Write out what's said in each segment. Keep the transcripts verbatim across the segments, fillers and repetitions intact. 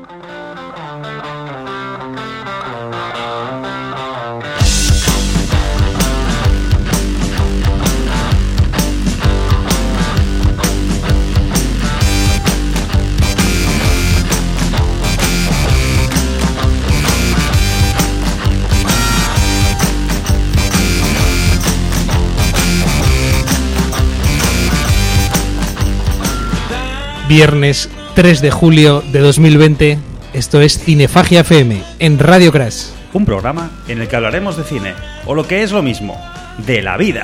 Viernes tres de julio de dos mil veinte, esto es Cinefagia F M en Radio Crash. Un programa en el que hablaremos de cine, o lo que es lo mismo, de la vida.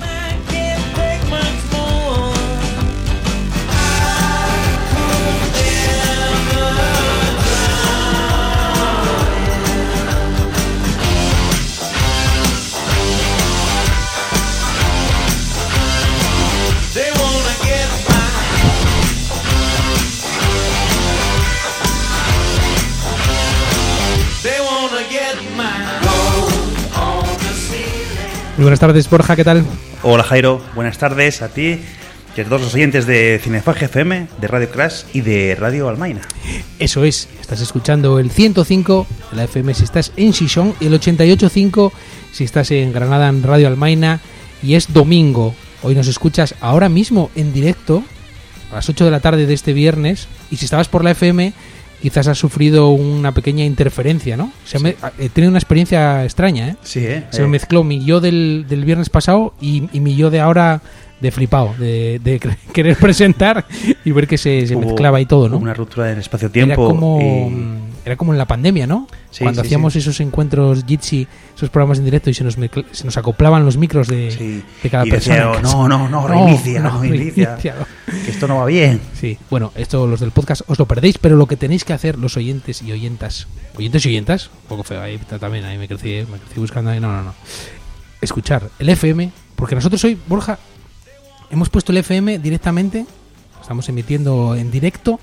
Muy buenas tardes, Borja, ¿qué tal? Hola, Jairo, buenas tardes a ti y a todos los oyentes de Cinefagia F M, de Radio Crash y de Radio Almaina. Eso es, estás escuchando el ciento cinco de la F M si estás en Xixón y el ochenta y ocho punto cinco si estás en Granada en Radio Almaina, y es domingo. Hoy nos escuchas ahora mismo en directo a las ocho de la tarde de este viernes, y si estabas por la F M quizás has sufrido una pequeña interferencia, ¿no? Se sí. me, he tenido una experiencia extraña, ¿eh? Sí, ¿eh? Se me mezcló mi yo del, del viernes pasado y, y mi yo de ahora de flipado, de, de querer presentar y ver que se, se mezclaba y todo, ¿no? Una ruptura del espacio-tiempo. Era como, y... era como en la pandemia, ¿no? Sí, Cuando sí, hacíamos sí. esos encuentros Jitsi, esos programas en directo, y se nos, mezcl- se nos acoplaban los micros de, sí. de cada y persona. Decía, no, no, no, reinicia, no, no, reinicia, reinicia. Que esto no va bien. Sí, bueno, esto los del podcast os lo perdéis, pero lo que tenéis que hacer los oyentes y oyentas, oyentes y oyentas, un poco feo, ahí también, ahí me crecí, me crecí buscando ahí, no, no, no. Escuchar el F M, porque nosotros hoy, Borja, hemos puesto el F M directamente, estamos emitiendo en directo,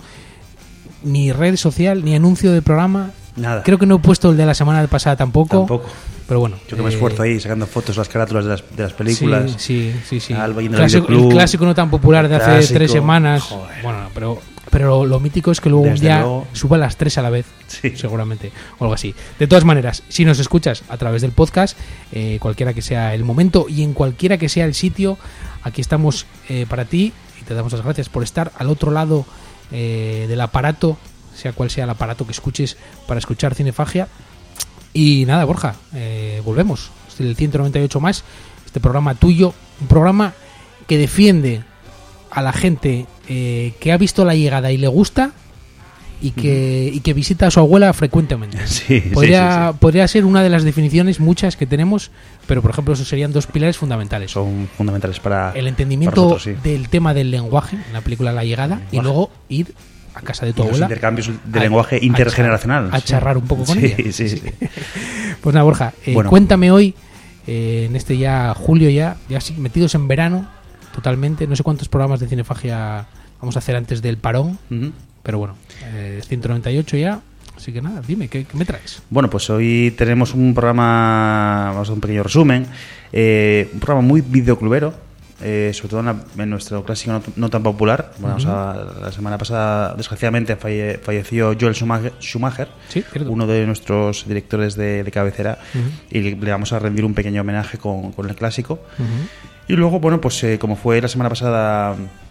ni red social, ni anuncio de programa. Nada. Creo que no he puesto el de la semana pasada tampoco. Tampoco. Pero bueno. Yo que me eh, esfuerzo ahí sacando fotos de las carátulas de las, de las películas. Sí, sí, sí. sí. Alba yendo al Clásico, el videoclub, clásico no tan popular de hace clásico, tres semanas. joder. Bueno, pero, pero lo, lo mítico es que luego un Desde día luego. suba a las tres a la vez. Sí. Seguramente. O algo así. De todas maneras, si nos escuchas a través del podcast, eh, cualquiera que sea el momento y en cualquiera que sea el sitio, aquí estamos eh, para ti. Y te damos las gracias por estar al otro lado eh, del aparato, sea cual sea el aparato que escuches para escuchar Cinefagia. Y nada, Borja, eh, volvemos. Es el ciento noventa y ocho más, este programa tuyo, un programa que defiende a la gente eh, que ha visto La Llegada y le gusta y que, y que visita a su abuela frecuentemente. Sí, podría, sí, sí, sí. podría ser una de las definiciones, muchas que tenemos, pero por ejemplo esos serían dos pilares fundamentales. Son fundamentales para El entendimiento para nosotros, sí. del tema del lenguaje en la película La Llegada, y luego ir a casa de tu Y los abuela. intercambios de a- lenguaje a intergeneracional. char- A, charrar un poco con sí, ella. Sí, sí, Pues nada, Borja, eh, Bueno. cuéntame hoy, eh, en este ya julio, ya, ya sí, metidos en verano, totalmente. No sé cuántos programas de Cinefagia vamos a hacer antes del parón, Ujú. pero bueno, eh, ciento noventa y ocho ya. Así que nada, dime, ¿qué, qué me traes? Bueno, pues hoy tenemos un programa, vamos a hacer un pequeño resumen, eh, un programa muy videoclubero, eh, sobre todo en, la- en nuestro clásico no, no tan popular. Bueno, Ujú. o sea, la semana pasada, desgraciadamente, falle- falleció Joel Schumacher, Schumacher Sí, cierto. uno de nuestros directores de, de cabecera, Ujú. y le, le vamos a rendir un pequeño homenaje con, con el clásico. Ujú. Y luego, bueno, pues eh, como fue la semana pasada,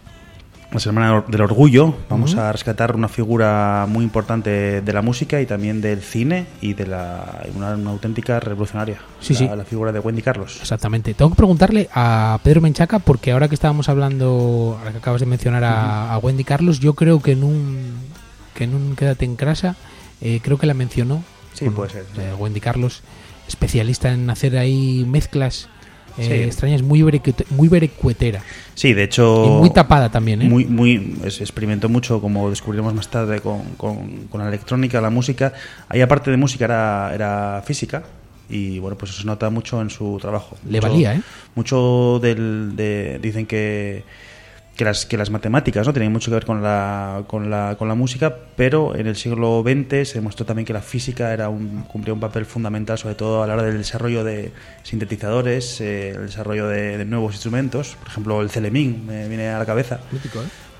la semana del orgullo, vamos Ujú. a rescatar una figura muy importante de la música y también del cine, y de la una, una auténtica revolucionaria, Sí, la, sí. la figura de Wendy Carlos. Exactamente. Tengo que preguntarle a Pedro Menchaca, porque ahora que estábamos hablando, ahora que acabas de mencionar a, a Wendy Carlos, yo creo que en un que en un Quédate en casa, eh, creo que la mencionó. Sí, puede ser, sí. Eh, Wendy Carlos, especialista en hacer ahí mezclas eh, Sí. extrañas, muy berecuete- muy berecuetera. Sí, de hecho, Y muy tapada también, ¿eh? muy, muy es- experimentó mucho, como descubriremos más tarde, con, con, con la electrónica, la música. Ahí, aparte de música, era, era física, y bueno, pues eso se nota mucho en su trabajo. Le Mucho- valía, ¿eh? Mucho del, de, dicen que que las que las matemáticas no tenían mucho que ver con la con la con la música, pero en el siglo veinte se demostró también que la física era un cumplía un papel fundamental, sobre todo a la hora del desarrollo de sintetizadores, eh, el desarrollo de, de nuevos instrumentos. Por ejemplo, el Theremin me viene a la cabeza. Mítico, ¿eh?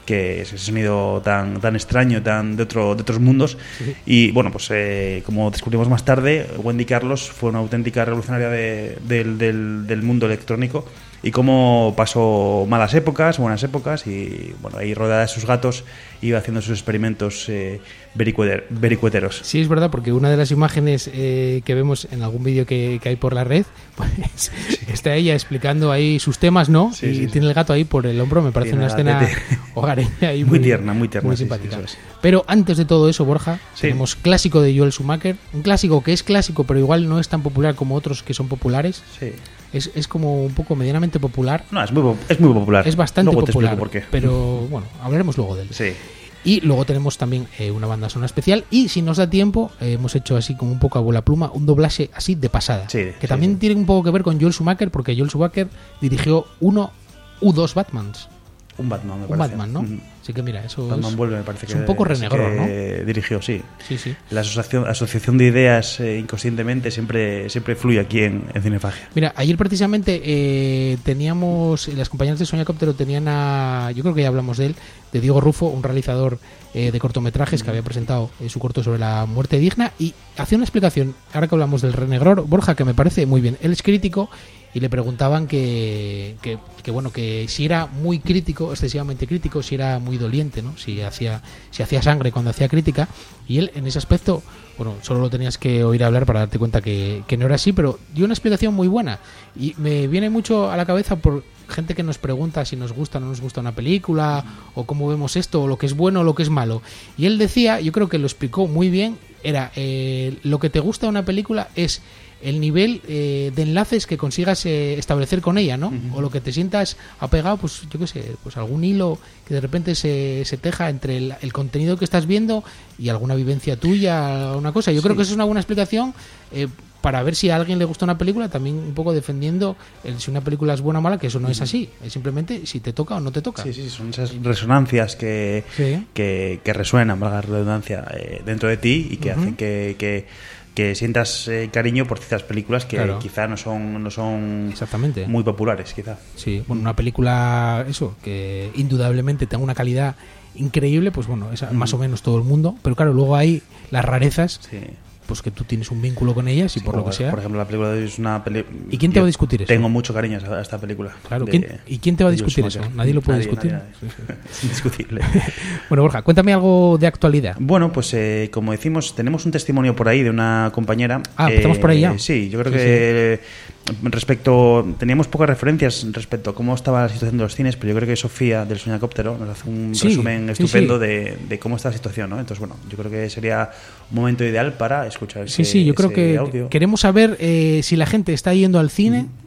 que es ese sonido tan tan extraño, tan de otro de otros mundos. Sí. Y bueno, pues eh, como descubrimos más tarde, Wendy Carlos fue una auténtica revolucionaria de, del, del, del mundo electrónico, y cómo pasó malas épocas, buenas épocas, y bueno, ahí rodeada de sus gatos iba haciendo sus experimentos eh, vericueter, vericueteros. Sí, es verdad, porque una de las imágenes eh, que vemos en algún vídeo que, que hay por la red, pues sí. está ella explicando ahí sus temas, ¿no? Sí, y sí, tiene sí. el gato ahí por el hombro, me parece sí, una escena te... hogareña y muy, muy tierna, muy tierna, muy sí, simpática. Sí, es. Pero antes de todo eso, Borja, sí. tenemos clásico de Joel Schumacher, un clásico que es clásico, pero igual no es tan popular como otros que son populares. Sí. Es, es como un poco medianamente popular. No, es muy, es muy popular. Es bastante luego popular. Te explico por qué. Pero bueno, hablaremos luego de él. Sí. Y luego tenemos también eh, una banda sonora especial. Y si nos da tiempo, eh, hemos hecho así como un poco a bola pluma, un doblaje así de pasada. Sí, que sí, también sí. tiene un poco que ver con Joel Schumacher, porque Joel Schumacher dirigió uno u dos Batmans. Un Batman, me un parece. Batman, ¿no? Mm. Así que mira, eso Batman es, vuelve, me parece es que un poco renegro, ¿no? Dirigió, sí. Sí, sí. La asociación, asociación de ideas eh, inconscientemente siempre siempre fluye aquí en, en Cinefagia. Mira, ayer precisamente eh, teníamos, las compañeras de Soñacóptero tenían a, yo creo que ya hablamos de él, de Diego Rufo, un realizador eh, de cortometrajes que había presentado eh, su corto sobre la muerte digna, y hacía una explicación, ahora que hablamos del renegror, Borja, que me parece muy bien. Él es crítico y le preguntaban que, que, que bueno, que si era muy crítico, excesivamente crítico, si era muy doliente, ¿no? Si hacía, si hacía sangre cuando hacía crítica, y él en ese aspecto, bueno, solo lo tenías que oír hablar para darte cuenta que, que no era así, pero dio una explicación muy buena, y me viene mucho a la cabeza por gente que nos pregunta si nos gusta o no nos gusta una película, o cómo vemos esto, o lo que es bueno o lo que es malo, y él decía, yo creo que lo explicó muy bien, era eh, lo que te gusta de una película es el nivel eh, de enlaces que consigas eh, establecer con ella, ¿no? Uh-huh. O lo que te sientas apegado, pues yo qué sé, pues algún hilo que de repente se, se teja entre el, el contenido que estás viendo y alguna vivencia tuya, una cosa. Yo sí. creo que eso es una buena explicación eh, para ver si a alguien le gusta una película, también un poco defendiendo el, si una película es buena o mala, que eso no uh-huh. es así. Es simplemente si te toca o no te toca. Sí, sí, son esas resonancias que, sí. que, que resuenan, valga la redundancia, eh, dentro de ti y que uh-huh. hacen que... que que sientas eh, cariño por ciertas películas que claro. quizá no son no son Exactamente. muy populares, quizá. Sí, bueno, una película, eso, que indudablemente tenga una calidad increíble, pues bueno, es mm. más o menos todo el mundo, pero claro, luego hay las rarezas, sí. pues que tú tienes un vínculo con ellas y sí, por lo que sea. Por ejemplo, la película es una película... ¿Y quién te va a discutir eso? Tengo mucho cariño a esta película. Claro, de, ¿quién, ¿y quién te va a discutir eso? Nadie lo puede nadie, discutir. Nadie, nadie. Sí, sí. Es indiscutible. Bueno, Borja, cuéntame algo de actualidad. Bueno, pues eh, como decimos, tenemos un testimonio por ahí de una compañera. Ah, eh, ¿estamos por ahí ya? Sí, yo creo sí, que... Sí. Respecto, teníamos pocas referencias respecto a cómo estaba la situación de los cines, pero yo creo que Sofía del Soñacóptero nos hace un sí, resumen estupendo sí, sí. De, de cómo está la situación, ¿no? Entonces, bueno, yo creo que sería un momento ideal para escuchar ese, sí, sí, yo creo que audio. Queremos saber eh, si la gente está yendo al cine uh-huh.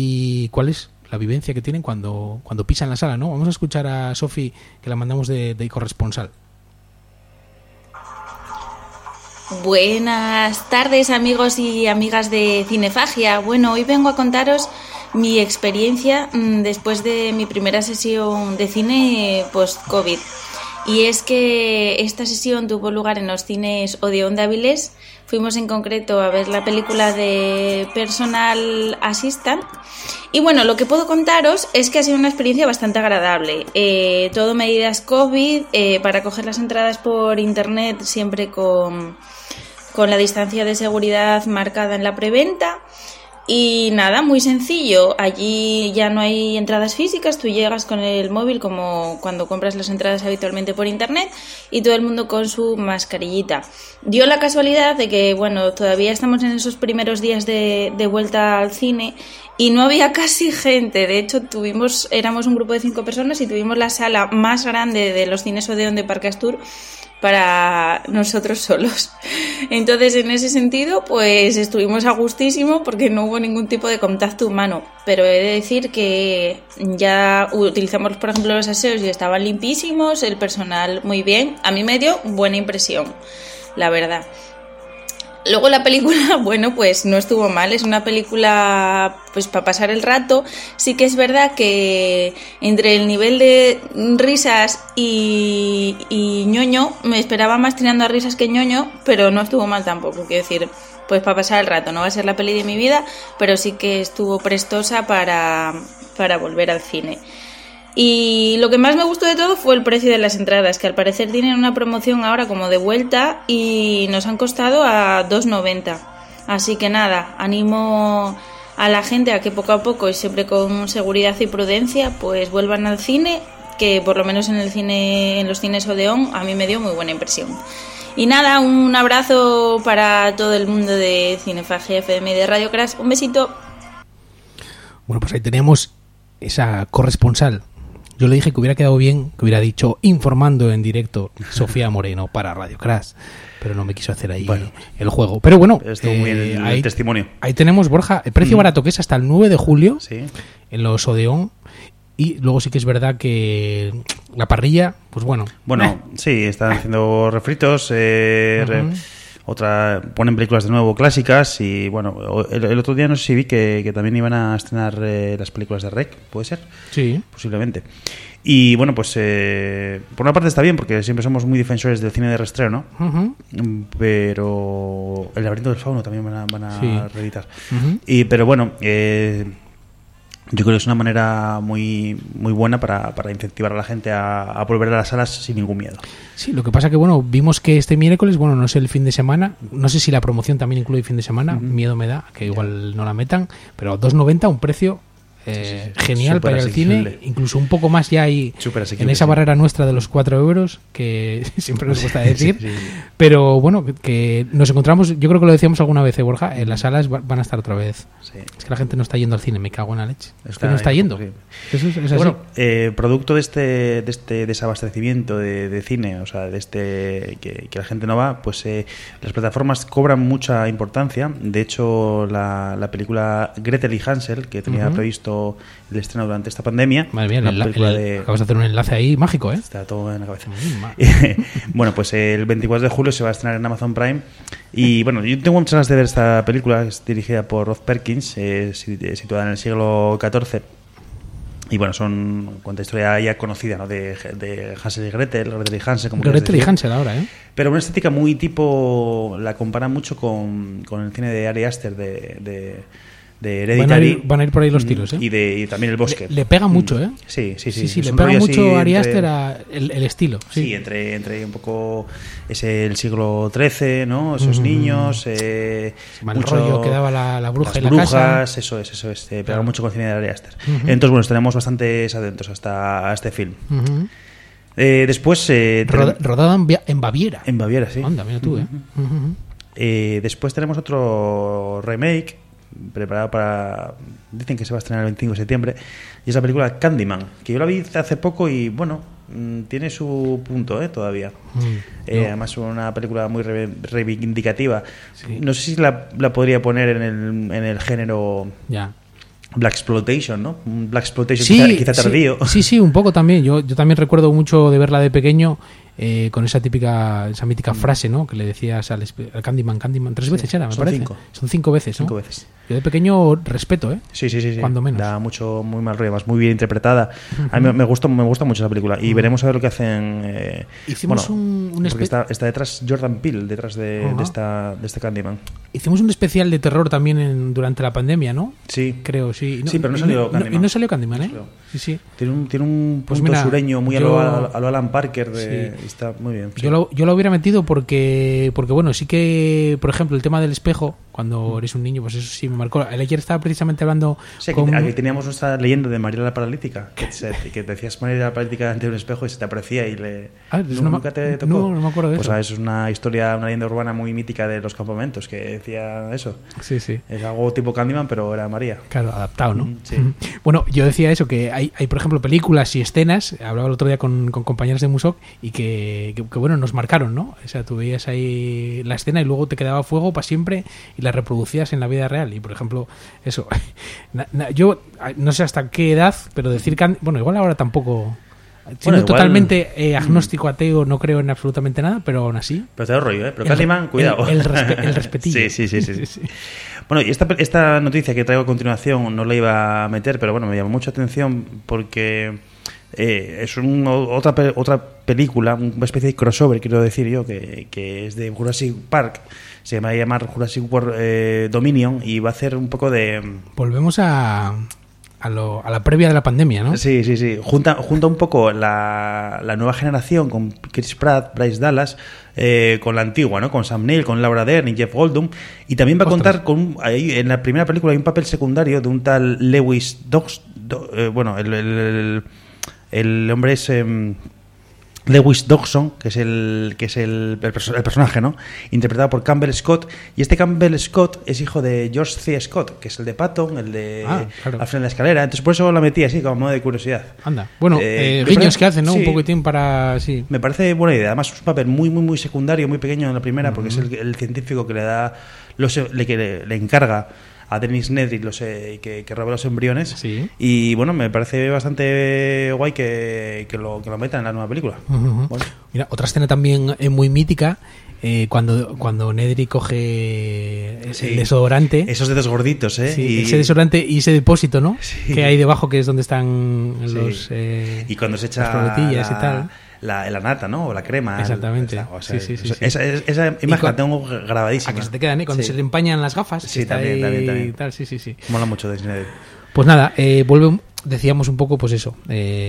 y cuál es la vivencia que tienen cuando, cuando pisan la sala, ¿no? Vamos a escuchar a Sofi, que la mandamos de, de corresponsal. Buenas tardes, amigos y amigas de Cinefagia. Bueno, hoy vengo a contaros mi experiencia mmm, después de mi primera sesión de cine post-COVID. Y es que esta sesión tuvo lugar en los cines Odeón de Avilés. Fuimos en concreto a ver la película de Personal Assistant. Y bueno, lo que puedo contaros es que ha sido una experiencia bastante agradable. Eh, todo medidas COVID, eh, para coger las entradas por internet siempre con, con la distancia de seguridad marcada en la preventa. Y nada, muy sencillo, allí ya no hay entradas físicas, tú llegas con el móvil como cuando compras las entradas habitualmente por internet y todo el mundo con su mascarillita. Dio la casualidad de que, bueno, todavía estamos en esos primeros días de, de vuelta al cine y no había casi gente. De hecho, tuvimos éramos un grupo de cinco personas y tuvimos la sala más grande de los cines Odeón de Parque Astur para nosotros solos. Entonces, en ese sentido, pues estuvimos a gustísimo porque no hubo ningún tipo de contacto humano. Pero he de decir que ya utilizamos, por ejemplo, los aseos y estaban limpísimos, el personal muy bien. A mí me dio buena impresión, la verdad. Luego la película, bueno, pues no estuvo mal, es una película pues para pasar el rato. Sí que es verdad que entre el nivel de risas y, y ñoño, me esperaba más tirando a risas que ñoño, pero no estuvo mal tampoco, quiero decir, pues para pasar el rato. No va a ser la peli de mi vida, pero sí que estuvo prestosa para, para volver al cine. Y lo que más me gustó de todo fue el precio de las entradas, que al parecer tienen una promoción ahora como de vuelta y nos han costado a dos noventa. Así que nada, animo a la gente a que poco a poco y siempre con seguridad y prudencia pues vuelvan al cine, que por lo menos en el cine, en los cines Odeón a mí me dio muy buena impresión. Y nada, un abrazo para todo el mundo de Cinefagia F M y de Radio Crash. Un besito. Bueno, pues ahí tenemos esa corresponsal. Yo le dije que hubiera quedado bien, que hubiera dicho informando en directo Sofía Moreno para Radio Crash, pero no me quiso hacer ahí bueno, el juego. Pero bueno, estuvo muy eh, bien el ahí, testimonio. Ahí tenemos, Borja, el precio mm. barato que es hasta el nueve de julio sí. en los Odeón. Y luego sí que es verdad que la parrilla, pues bueno. Bueno, eh. sí, están haciendo refritos, eh, uh-huh. re, otra ponen películas de nuevo clásicas y bueno, el, el otro día no sé si vi que, que también iban a estrenar eh, las películas de Rec, ¿puede ser? Sí. Posiblemente. Y bueno, pues eh, por una parte está bien porque siempre somos muy defensores del cine de reestreno, uh-huh. pero El laberinto del fauno también van a, van a sí. reeditar. Uh-huh. Y pero bueno, eh, yo creo que es una manera muy muy buena para, para incentivar a la gente a, a volver a las salas sin ningún miedo. Sí, lo que pasa que bueno, vimos que este miércoles, bueno, no sé el fin de semana, no sé si la promoción también incluye fin de semana, uh-huh. miedo me da, que igual no la metan, pero dos noventa, un precio eh, sí, sí, sí. genial Super para ir al cine, incluso un poco más ya hay en esa barrera nuestra de los cuatro euros, que siempre nos gusta decir, sí, sí, sí. Pero bueno, que nos encontramos, yo creo que lo decíamos alguna vez, ¿eh, Borja? En las salas van a estar otra vez. Sí. Es que la gente no está yendo al cine, me cago en la leche. Está, es que no está yendo. Sí. Eso es, es así. Bueno, eh, producto de este, de este desabastecimiento de, de cine, o sea, de este que, que la gente no va, pues eh, las plataformas cobran mucha importancia. De hecho, la, la película Gretel y Hansel, que tenía uh-huh. previsto el estreno durante esta pandemia. Madre mía, el, el, de... acabas de hacer un enlace ahí mágico, ¿eh? Está todo en la cabeza. Bueno, pues el veinticuatro de julio se va a estrenar en Amazon Prime. Y bueno, yo tengo muchas ganas de ver esta película, es dirigida por Roz Perkins, eh, situada en el siglo catorce. Y bueno, son cuenta historia ya conocida, ¿no? De, de Hansel y Gretel, Gretel y Hansel, como Gretel y Hansel ahora, ¿eh? Pero una estética muy tipo, la comparan mucho con, con el cine de Ari Aster de, de de Hereditary. Van a, ir, van a ir por ahí los tiros, ¿eh? Y, de, y también El bosque. Le, le pega mucho, ¿eh? Sí, sí, sí. Sí, sí, le pega mucho a Ari Aster el, el estilo. Sí, sí entre, entre un poco ese el siglo trece, ¿no? Esos mm. niños. Eh, el mucho, rollo que daba la, la bruja y la brujas, casa. Eso es, eso es. Eh, pega claro. mucho con el cine de Ari Aster. Uh-huh. Entonces, bueno, estaremos bastante atentos hasta a este film. Uh-huh. Eh, después... Eh, Rod, rodado en, en Baviera. En Baviera, sí. Anda, mira tú, ¿eh? Uh-huh. Uh-huh. eh después tenemos otro remake preparado para... Dicen que se va a estrenar el veinticinco de septiembre, y es la película Candyman, que yo la vi hace poco y bueno, tiene su punto, ¿eh? Todavía. Mm, eh, no. Además es una película muy re- reivindicativa. Sí. No sé si la, la podría poner en el, en el género... Ya. Black Exploitation, ¿no? Black Exploitation sí, quizá, quizá tardío. Sí, sí, sí, un poco también. Yo, yo también recuerdo mucho de verla de pequeño eh, con esa típica, esa mítica frase, ¿no? Que le decías al, al Candyman, Candyman, tres veces sí, era, me son parece. Cinco. Son cinco veces, ¿no? Cinco veces. Yo de pequeño respeto, ¿eh? Sí, sí, sí, sí. Cuando menos. Da mucho, muy mal rollo, más muy bien interpretada. Uh-huh. A mí me, me gusta, me gusta mucho esa película y uh-huh. veremos a ver lo que hacen. Eh, Hicimos bueno, un, un espe- porque está, está detrás Jordan Peele, detrás de, uh-huh. de esta, de este Candyman. Hicimos un especial de terror también en, durante la pandemia, ¿no? Sí, creo, sí. No, sí, pero no salió no, Candyman. Y no salió Candyman, ¿eh? Sí, sí. Tiene un, tiene un pues punto mira, sureño muy yo, a, lo, a lo Alan Parker. De, sí. Está muy bien. Sí. Yo, lo, yo lo hubiera metido porque, porque, bueno, sí que, por ejemplo, el tema del espejo, cuando eres un niño, pues eso sí me marcó. El ayer estaba precisamente hablando. Sí, con... aquí, aquí teníamos nuestra leyenda de Mariela la Paralítica, que, se, que te decías Mariela la Paralítica ante un espejo y se te aparecía y le. Ah, ¿No, no, ¿Nunca te tocó? No, no me acuerdo de pues, eso. Pues es una historia, una leyenda urbana muy mítica de los campamentos que decía eso. Sí, sí. Es algo tipo Candyman, pero era María. Claro, adaptado, ¿no? Mm, sí. Bueno, yo decía eso, que hay, hay, por ejemplo, películas y escenas, hablaba el otro día con, con compañeros de Musoc, y que, que, que, bueno, nos marcaron, ¿no? O sea, tú veías ahí la escena y luego te quedaba fuego para siempre y la reproducías en la vida real. Y, por ejemplo, eso, na, na, yo no sé hasta qué edad, pero decir que, bueno, igual ahora tampoco... Siendo bueno, igual, totalmente eh, agnóstico, ateo, no creo en absolutamente nada, pero aún así... Pero te da rollo, ¿eh? Pero Candyman, cuidado. El, el, respe, el respetillo. Sí, sí, sí, sí, sí. sí. Bueno, y esta, esta noticia que traigo a continuación no la iba a meter, pero bueno, me llamó mucha atención porque eh, es un, otra, otra película, una especie de crossover, quiero decir yo, que, que es de Jurassic Park. Se va a llamar Jurassic World eh, Dominion y va a hacer un poco de... Volvemos a... a, lo, a la previa de la pandemia, ¿no? Sí, sí, sí. Junta, junta un poco la, la nueva generación con Chris Pratt, Bryce Dallas, eh, con la antigua, ¿no? Con Sam Neill, con Laura Dern y Jeff Goldblum. Y también va a Ostras. contar con... Ahí, en la primera película hay un papel secundario de un tal Lewis Dogs... Do, eh, bueno, el, el, el, el hombre es... Eh, Lewis Dodgson, que es el que es el, el, perso- el personaje, ¿no? Interpretado por Campbell Scott. Y este Campbell Scott es hijo de George C. Scott, que es el de Patton, el de Ah, claro. Al final de la escalera. Entonces por eso la metí así, como modo de curiosidad. Anda. Bueno, Eh, eh, me guiños parece- que hacen, ¿no? sí. Un poquitín para... Sí. Me parece buena idea. Además, es un papel muy, muy, muy secundario, muy pequeño en la primera, porque es el, el científico que le da, los, le, que le, le encarga a Dennis Nedry los, eh, que, que robe los embriones. Sí. Y bueno, me parece bastante guay que, que, lo, que lo metan en la nueva película. Ujú. Bueno. Mira, otra escena también eh, muy mítica, eh, cuando, cuando Nedry coge el Sí. desodorante. Esos dedos gorditos, ¿eh? Sí, y, ese desodorante y ese depósito, ¿no? Sí. Que hay debajo, que es donde están Sí. los... eh, y cuando se las echa proletillas la, y tal. La, la nata, ¿no? O la crema. Exactamente. El- o sea, Sí, sí, sí, sí. Esa, esa, esa Y imagen cua- la tengo grabadísima. A que se te quedan, ¿eh? Cuando Sí. se le empañan las gafas. Sí, que está también, ahí también, también. y tal, sí, sí, sí. Mola mucho de Disney. Pues nada, eh, vuelve, decíamos un poco, pues eso,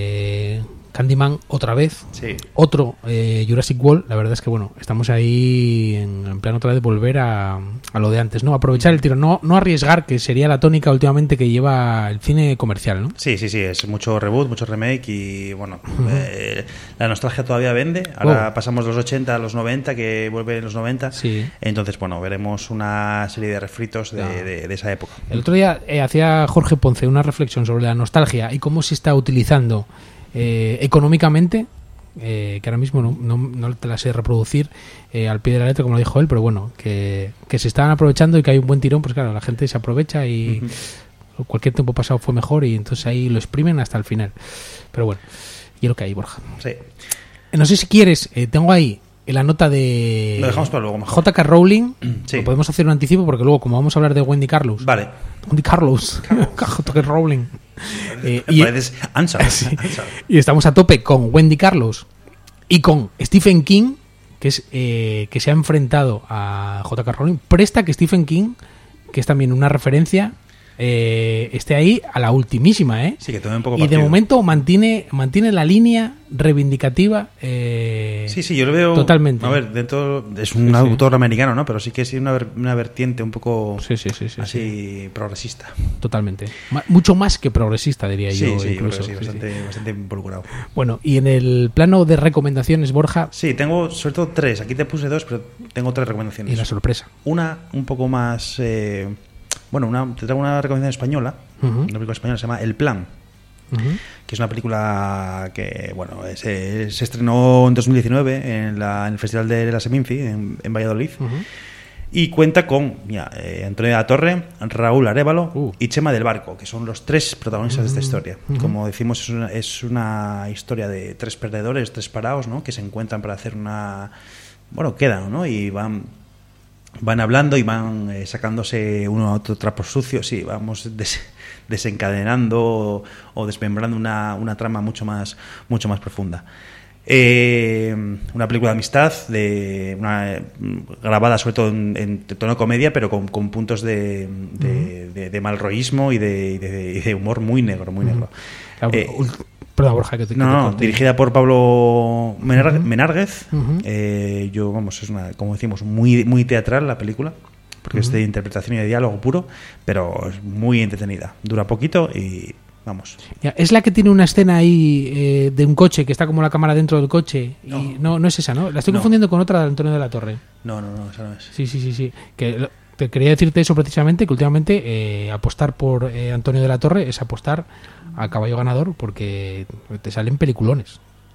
eh, Candyman otra vez, Sí. otro eh, Jurassic World. La verdad es que bueno, estamos ahí en, en plan otra vez volver a, a lo de antes, ¿no? Aprovechar el tiro, no, no arriesgar, que sería la tónica últimamente que lleva el cine comercial, ¿no? Sí, sí, sí, es mucho reboot, mucho remake y bueno, eh, la nostalgia todavía vende. Ahora Oh. pasamos de los ochenta a los noventa, que vuelve en los noventa. Sí. Entonces, bueno, veremos una serie de refritos de, Ah. de- de esa época. El otro día eh, hacía Jorge Ponce una reflexión sobre la nostalgia y cómo se está utilizando eh, económicamente, eh, que ahora mismo no, no, no te la sé reproducir eh, al pie de la letra como lo dijo él, pero bueno, que, que se están aprovechando y que hay un buen tirón, pues claro, la gente se aprovecha y cualquier tiempo pasado fue mejor y entonces ahí lo exprimen hasta el final. Pero bueno, y es lo que hay, Borja. Sí. Eh, No sé si quieres, eh, tengo ahí la nota de Lo dejamos para luego, mejor. J K. Rowling. Sí. Lo podemos hacer un anticipo porque luego, como vamos a hablar de Wendy Carlos, Vale. Wendy Carlos, J K. Rowling. Eh, y, Pareces Answer. sí. Answer. y estamos a tope con Wendy Carlos y con Stephen King, que es eh, que se ha enfrentado a J K. Rowling. Presta que Stephen King, que es también una referencia, eh, esté ahí a la ultimísima, ¿eh? Sí, que tome un poco Y de partido. momento mantiene mantiene la línea reivindicativa. eh, Sí, sí, yo lo veo. Totalmente. A ver, dentro. Es un Sí, sí. autor americano, ¿no? Pero sí que es una, ver- una vertiente un poco. Sí, sí, sí, sí, así progresista. Totalmente. Ma- mucho más que progresista, diría Sí, yo. sí, yo creo incluso. que sí, Sí, bastante, sí. bastante involucrado. Bueno, y en el plano de recomendaciones, Borja, Sí, tengo sobre todo tres. Aquí te puse dos, pero tengo tres y recomendaciones. la sorpresa. Una un poco más. eh, bueno, una, te traigo una recomendación española. Ujú. Una película española se llama El Plan, Ujú. que es una película que, bueno, se, se estrenó en dos mil diecinueve en, la, en el Festival de la Seminci, en, en Valladolid. Ujú. Y cuenta con mira, eh, Antonio de la Torre, Raúl Arévalo Uh. y Chema del Barco, que son los tres protagonistas de esta historia. Ujú. Como decimos, es una, es una historia de tres perdedores, tres parados, ¿no? Que se encuentran para hacer una... Bueno, quedan, ¿no? Y van van hablando y van eh, sacándose uno a otro trapos sucios. Sí, vamos des- desencadenando o, o desmembrando una, una trama mucho más, mucho más profunda. Eh, una película de amistad, de una, eh, grabada sobre todo en, en tono comedia, pero con, con puntos de, de, de, de malrollismo y de, de, de humor muy negro, muy negro. Claro, Eh, ul- Perdón, Borja, que te, que no, te no, corte. dirigida por Pablo Menar- Menárguez. Ujú. Eh, yo, vamos, es una, como decimos, muy, muy teatral la película, porque es de interpretación y de diálogo puro, pero es muy entretenida. Dura poquito y vamos. Ya, es la que tiene una escena ahí eh, de un coche que está como la cámara dentro del coche. Y No. no, no es esa, ¿no? La estoy No. confundiendo con otra de Antonio de la Torre. No, no, no, esa no es. Sí, sí, sí, sí. Que lo- te quería decirte eso precisamente, que últimamente eh, apostar por eh, Antonio de la Torre es apostar a caballo ganador porque te salen peliculones.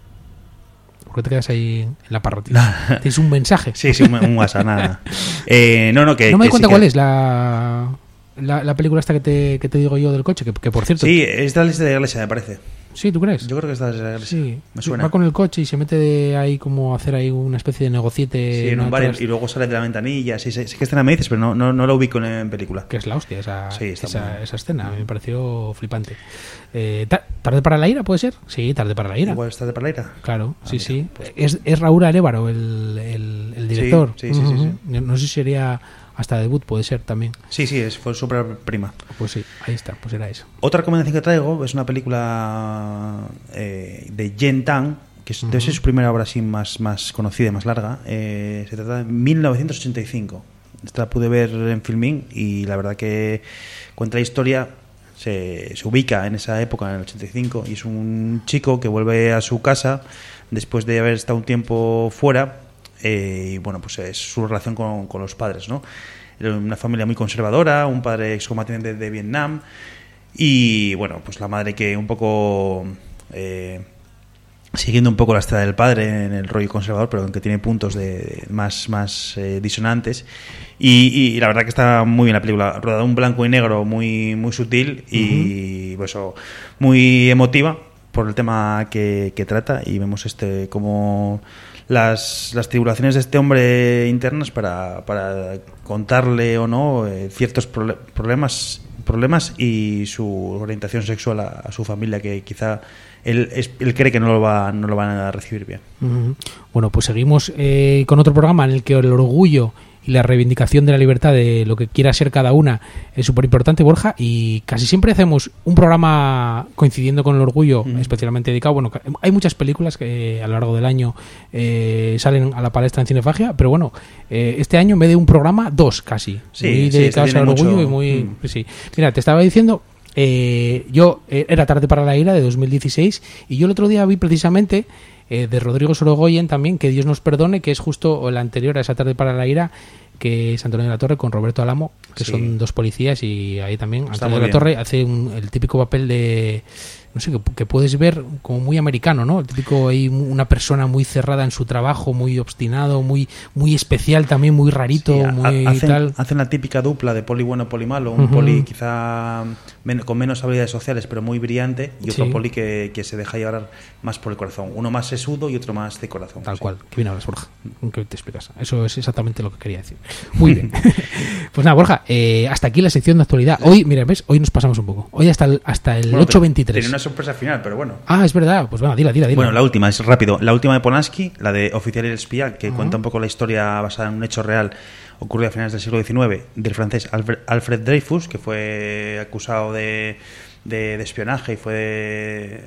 ¿Por qué te quedas ahí en la parrotita? Tienes un mensaje. Sí, sí, un, un WhatsApp, nada. Eh, no, no, que. no me que doy cuenta sí que- cuál es la, la, la película esta que te, que te digo yo del coche, que, que por cierto... Sí, es de la lista de la iglesia, me parece. ¿Sí, tú crees? Yo creo que es de la lista de la iglesia. Sí, Me suena. va con el coche y se mete de ahí como a hacer ahí una especie de negociete. Sí, en ¿no? un bar Atrás, y luego sale de la ventanilla. Sí, sí, sí que escena me dices, pero no, no, no lo ubico en, en película. que es la hostia esa, Sí, está muy esa, bien. esa escena, me pareció flipante. Eh, ta- ¿Tarde para la ira puede ser? Sí, Tarde para la ira. Igual está de Parleira. Claro, Ah, sí, mira, sí. pues- Es, es Raúl Arévaro el, el, el director. Sí, sí, sí, sí, Ujú. No sé si sería hasta debut, puede ser también. Sí, sí, es, fue súper prima. Pues sí, ahí está, pues era eso. Otra recomendación que traigo es una película eh, de Yen Tang, que es, uh-huh. debe ser su primera obra así más, más conocida y más larga. Eh, se trata de mil novecientos ochenta y cinco. Esta la pude ver en Filmin y la verdad que cuenta la historia, se, se ubica en esa época, en el ochenta y cinco, y es un chico que vuelve a su casa después de haber estado un tiempo fuera. Eh, y bueno, pues es su relación con, con los padres, ¿no? Una familia muy conservadora, un padre excombatiente de, de Vietnam y bueno, pues la madre que un poco eh, siguiendo un poco la estrada del padre en el rollo conservador, pero que tiene puntos de, de más, más eh, disonantes y, y la verdad que está muy bien la película, rodada en blanco y negro, muy, muy sutil y uh-huh. pues, oh, muy emotiva por el tema que, que trata y vemos este como las, las tribulaciones de este hombre internas para, para contarle o no eh, ciertos prole- problemas problemas y su orientación sexual a, a su familia, que quizá él, es, él cree que no lo va no lo van a recibir bien. Uh-huh. Bueno, pues seguimos eh, con otro programa en el que el orgullo y la reivindicación de la libertad de lo que quiera ser cada una es súper importante, Borja, y casi siempre hacemos un programa coincidiendo con el orgullo, mm. especialmente dedicado. Bueno, hay muchas películas que a lo largo del año eh, salen a la palestra en Cinefagia, pero bueno, eh, este año en vez de un programa, dos casi, sí, muy sí, dedicados este al orgullo mucho... y muy... Mm. Sí. Mira, te estaba diciendo... Eh, yo eh, era Tarde para la ira de dos mil dieciséis y yo el otro día vi precisamente eh, de Rodrigo Sorogoyen también, que Dios nos perdone, que es justo la anterior a esa Tarde para la ira, que es Antonio de la Torre con Roberto Alamo, que sí. son dos policías, y ahí también Está Antonio de la Torre hace un, el típico papel de, no sé, que, que puedes ver como muy americano, ¿no? El típico ahí, una persona muy cerrada en su trabajo, muy obstinado, muy muy especial también, muy rarito, sí, muy hacen, tal. Hacen la típica dupla de poli bueno, poli malo, un uh-huh. poli quizá men- con menos habilidades sociales pero muy brillante, y otro sí. poli que, que se deja llevar más por el corazón, uno más sesudo y otro más de corazón. Tal sí. cual, que bien hablas, Borja, que te explicas. Eso es exactamente lo que quería decir. Muy bien. Pues nada, Borja, eh, hasta aquí la sección de actualidad. Hoy, mira, ¿ves? Hoy nos pasamos un poco. Hoy hasta el, hasta el bueno, ocho veintitrés. Tiene una sorpresa final, pero bueno. Ah, es verdad. Pues bueno, dila, dila, dila. Bueno, la última, es rápido. La última de Polanski, la de Oficial y el espía, que uh-huh. cuenta un poco la historia basada en un hecho real ocurrido a finales del siglo diecinueve del francés Alfred, Alfred Dreyfus, que fue acusado de, de, de espionaje y fue... De,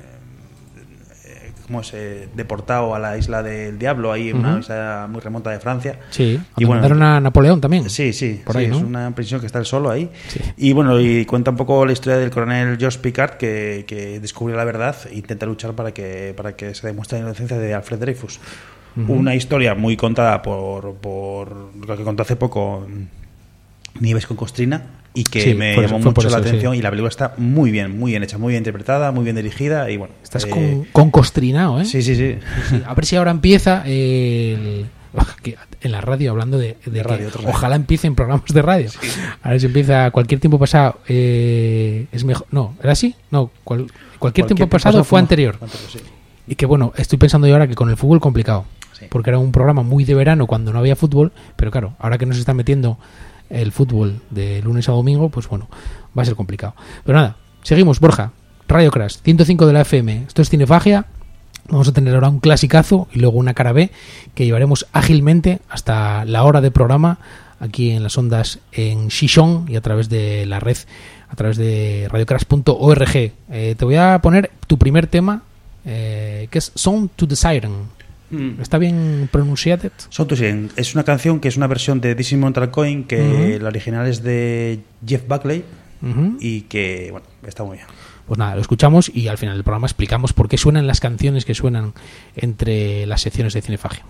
¿Cómo es? Eh, deportado a la isla del Diablo, ahí en uh-huh. una isla muy remota de Francia. Sí, y bueno, mandaron a Napoleón también. Sí, sí, por sí ahí, ¿no? Es una prisión que está él solo ahí. Sí. Y bueno, y cuenta un poco la historia del coronel Georges Picard, que, que descubre la verdad e intenta luchar para que, para que se demuestre la inocencia de Alfred Dreyfus. Uh-huh. Una historia muy contada por, por lo que contó hace poco Nieves con Costrina, y que sí, me llamó mucho eso, la atención, sí. Y la película está muy bien, muy bien hecha, muy bien interpretada, muy bien dirigida, y bueno... Estás eh... con, con costrinado, ¿eh? Sí, sí, sí, sí, sí. A ver si ahora empieza el... en la radio, hablando de, de, de radio, que ojalá empiece en programas de radio. Sí. A ver si empieza cualquier tiempo pasado. Eh, es mejor... No, ¿era así? No, cual, cualquier, cualquier tiempo, tiempo pasado, pasado fue anterior. anterior sí. Y que bueno, estoy pensando yo ahora que con el fútbol complicado. Sí. Porque era un programa muy de verano cuando no había fútbol, pero claro, ahora que nos está metiendo el fútbol de lunes a domingo, pues bueno, va a ser complicado. Pero nada, seguimos, Borja. Radio Crash, ciento cinco de la F M. Esto es Cinefagia. Vamos a tener ahora un clasicazo y luego una cara B que llevaremos ágilmente hasta la hora de programa aquí en las ondas en Shishon y a través de la red, a través de radiocrash punto org. Eh, te voy a poner tu primer tema, eh, que es Song to the Siren. ¿Está bien pronunciado? Song to the Siren es una canción que es una versión de Dizzy Mountain Coin, que uh-huh. la original es de Jeff Buckley uh-huh. y que, bueno, está muy bien. Pues nada, lo escuchamos y al final del programa explicamos por qué suenan las canciones que suenan entre las secciones de Cinefagia.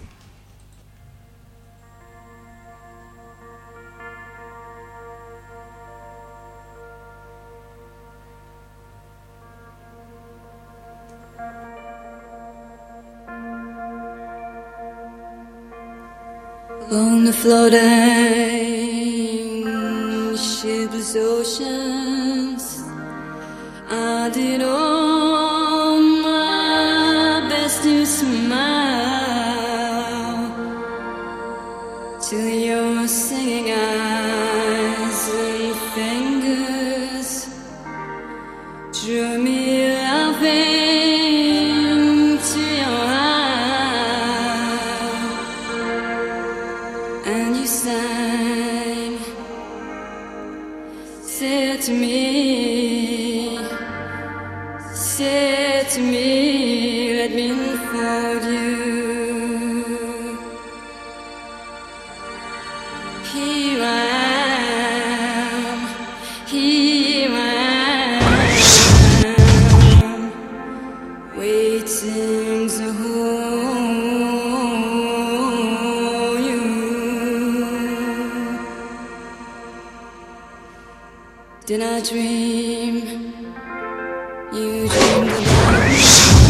On the floating shipless oceans, I did all my best to smile till your singing eyes and fingers drew me laughing to your eyes, and you sang Set me, set me, let me unfold you. Here I am, here I am, waiting to hold you. Did I dream? You dreamed about me.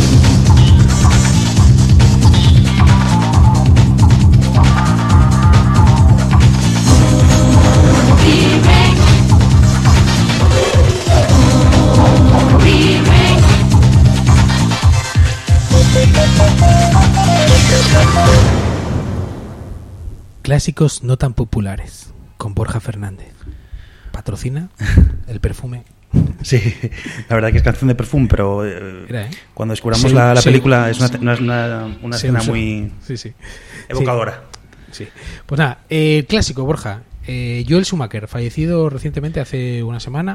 Clásicos no tan populares, con Borja Fernández. Patrocina el perfume. Sí, la verdad que es canción de perfume, pero eh, Era, ¿eh? cuando descubramos Sí, la, la sí, película sí. es una, una, una, una Sí, escena sí. muy Sí, sí. evocadora. Sí. Pues nada, eh, clásico, Borja. Eh, Joel Schumacher, fallecido recientemente hace una semana.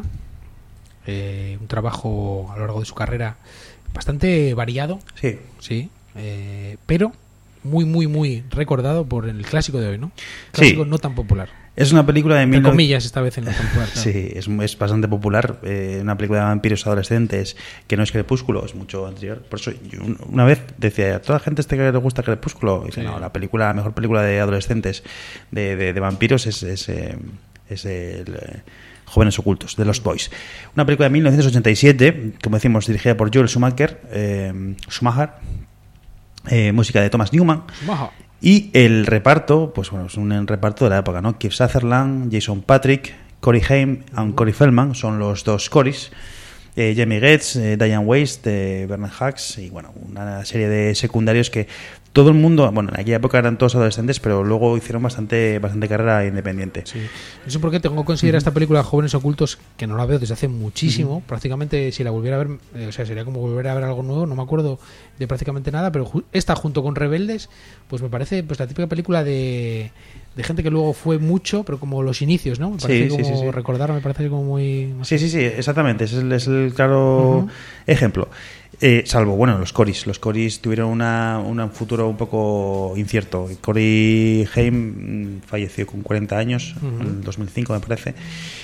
Eh, un trabajo a lo largo de su carrera bastante variado, Sí. sí, eh, pero muy, muy, muy recordado por el clásico de hoy, ¿no? Clásico Sí. no tan popular. Es una película de Entre mil nove- comillas, esta vez en no tan popular. claro. Sí, es, es bastante popular. Eh, una película de vampiros adolescentes que no es Crepúsculo, es mucho anterior. Por eso, yo un- una vez decía, ¿a toda la gente este que le gusta Crepúsculo? Y dice, Sí. no, la película, la mejor película de adolescentes de, de, de vampiros es, es, eh, es el eh, Jóvenes Ocultos, de Lost Boys. Una película de mil novecientos ochenta y siete, como decimos, dirigida por Joel Schumacher, eh, Schumacher, eh, música de Thomas Newman. Maja. Y el reparto, pues bueno, es un reparto de la época, ¿no? Keith Sutherland, Jason Patric, Corey Haim y Corey Feldman son los dos Corys. Eh, Jamie Getz, eh, Diane Weiss, eh, Bernard Hux y bueno, una serie de secundarios que todo el mundo, bueno, en aquella época eran todos adolescentes, pero luego hicieron bastante bastante carrera independiente. Sí. No sé por qué tengo que considerar esta película Jóvenes Ocultos, que no la veo desde hace muchísimo. Prácticamente, si la volviera a ver, eh, o sea, sería como volver a ver algo nuevo. No me acuerdo de prácticamente nada, pero ju- esta junto con Rebeldes, pues me parece pues la típica película de, de gente que luego fue mucho, pero como los inicios, ¿no? Me parece Sí, sí, como sí, sí. recordar, me parece como muy. no sé. Sí, sí, sí, exactamente. Ese es el, es el claro Ujú. ejemplo. Eh, salvo, bueno, los Corys. Los Corys tuvieron una, una- un futuro un poco incierto. Corey Haim mm, falleció con cuarenta años, Ujú. en el dos mil cinco me parece.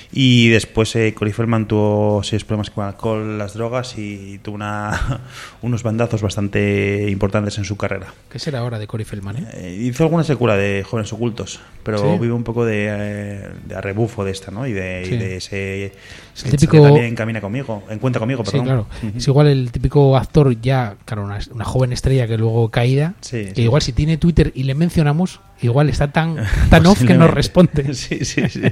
Y después eh, Corey Feldman tuvo serios problemas con el alcohol, las drogas y tuvo una, unos bandazos bastante importantes en su carrera. ¿Qué será ahora de Corey Feldman, eh? Eh, hizo alguna secuela de Jóvenes Ocultos, pero ¿Sí? vive un poco de, eh, de a rebufo de esta, ¿no? Y de, Sí. y de ese... Es el típico- que también camina conmigo, encuentra conmigo, Sí, perdón. claro. Ujú. Es igual el típico actor ya, claro, una, una joven estrella que luego caída, Sí, que sí, igual sí. si tiene Twitter y le mencionamos, igual está tan, tan off que no Posiblemente. responde. Sí, sí, sí.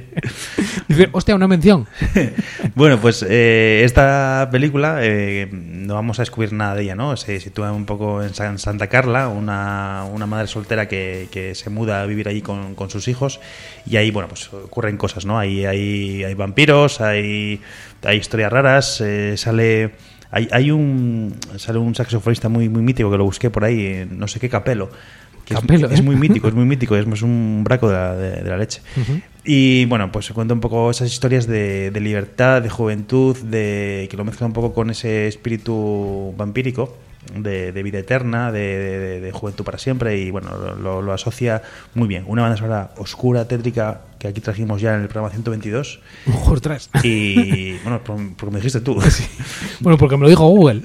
Dice, hostia, una mención. Bueno, pues eh, esta película eh, no vamos a descubrir nada de ella, ¿no? Se sitúa un poco en San- Santa Carla, una, una madre soltera que, que se muda a vivir allí con, con sus hijos y ahí, bueno, pues ocurren cosas, ¿no? Ahí hay, hay vampiros, hay, hay historias raras, eh, sale... Hay, hay un sale un saxofonista muy muy mítico que lo busqué por ahí, eh, no sé qué Capello. Que es- Capello, es, ¿eh? muy mítico, es muy mítico, es, es un braco de la, de, de la leche. Ujú. Y bueno, pues se cuenta un poco esas historias de, de libertad, de juventud, de que lo mezcla un poco con ese espíritu vampírico, de, de vida eterna, de, de- de juventud para siempre, y bueno, lo, lo asocia muy bien. Una banda sonora oscura, tétrica, que aquí trajimos ya en el programa ciento veintidós. Ostras. Y bueno, por- porque me dijiste tú. Bueno, porque me lo dijo Google.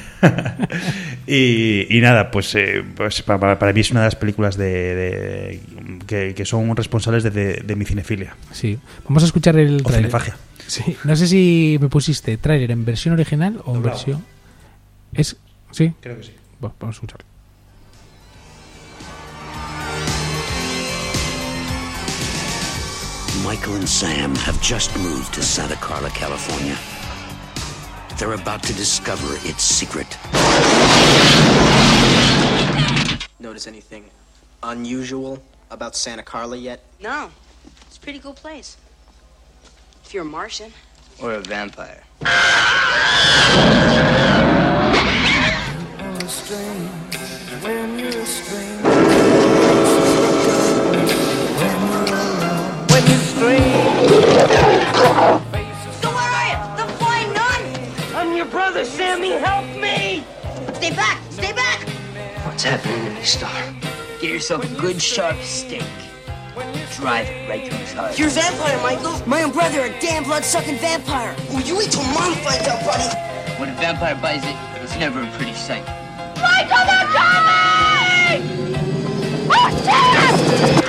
y, y nada, pues, eh, pues para, para- para mí es una de las películas de, de- que, que son responsables de, de- de mi cinefilia. Sí. Vamos a escuchar el O tráiler. cinefagia. Sí. No sé si me pusiste tráiler en versión original o en Doblado. versión. ¿Es? ¿Sí? Creo que sí. Bueno, vamos a escucharlo. Michael and Sam have just moved to Santa Carla, California. They're about to discover its secret. Notice anything unusual about Santa Carla yet? No. It's a pretty cool place. If you're a Martian. Or a vampire? When you scream, faces movie star. Get yourself a good sharp stick. Drive it right through his heart. You're a vampire, Michael. My own brother, a damn blood-sucking vampire. Oh, you wait till Mom finds out, buddy. When a vampire buys it, it's never a pretty sight. Michael, they're coming! Oh, shit!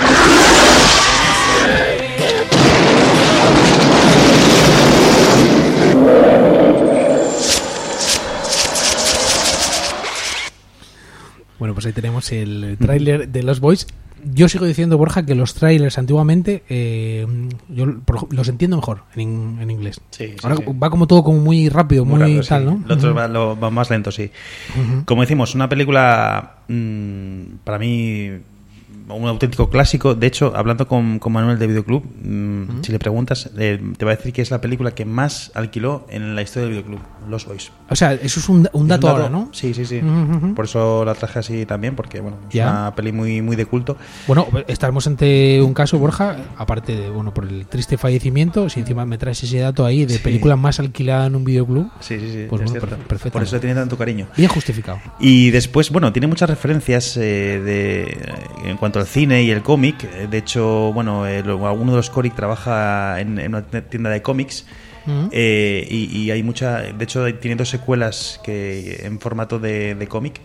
Bueno, pues ahí tenemos el tráiler de Lost Boys. Yo sigo diciendo, Borja, que los trailers antiguamente eh, yo los entiendo mejor en, in- en inglés. Sí, sí, Ahora sí. va como todo como muy rápido, muy, Muy rápido, tal, sí. ¿no? El otro Ujú. va, lo- va más lento, sí. Ujú. Como decimos, una película mmm, para mí un auténtico clásico. De hecho, hablando con, con Manuel de Videoclub, mmm, Ujú. si le preguntas, eh, te va a decir que es la película que más alquiló en la historia del videoclub, Lost Boys. O sea, eso es un, un dato Es ahora, ¿no? Sí, sí, sí. Ujú, ujú. Por eso la traje así también, porque bueno, es Ya. una peli muy, muy de culto. Bueno, estaremos ante un caso, Borja, aparte de, bueno, por el triste fallecimiento, si encima me traes ese dato ahí de Sí. película más alquilada en un videoclub, Sí, sí, sí, pues es bueno, cierto. per- perfecto. Por eso tiene tanto cariño. Bien justificado. Y después, bueno, tiene muchas referencias eh, de, en cuanto al cine y el cómic. De hecho, bueno, eh, lo- alguno de los Coric trabaja en, en una tienda de cómics. Ujú. eh, y, y hay mucha, de hecho, tiene dos secuelas que en formato de, de cómic.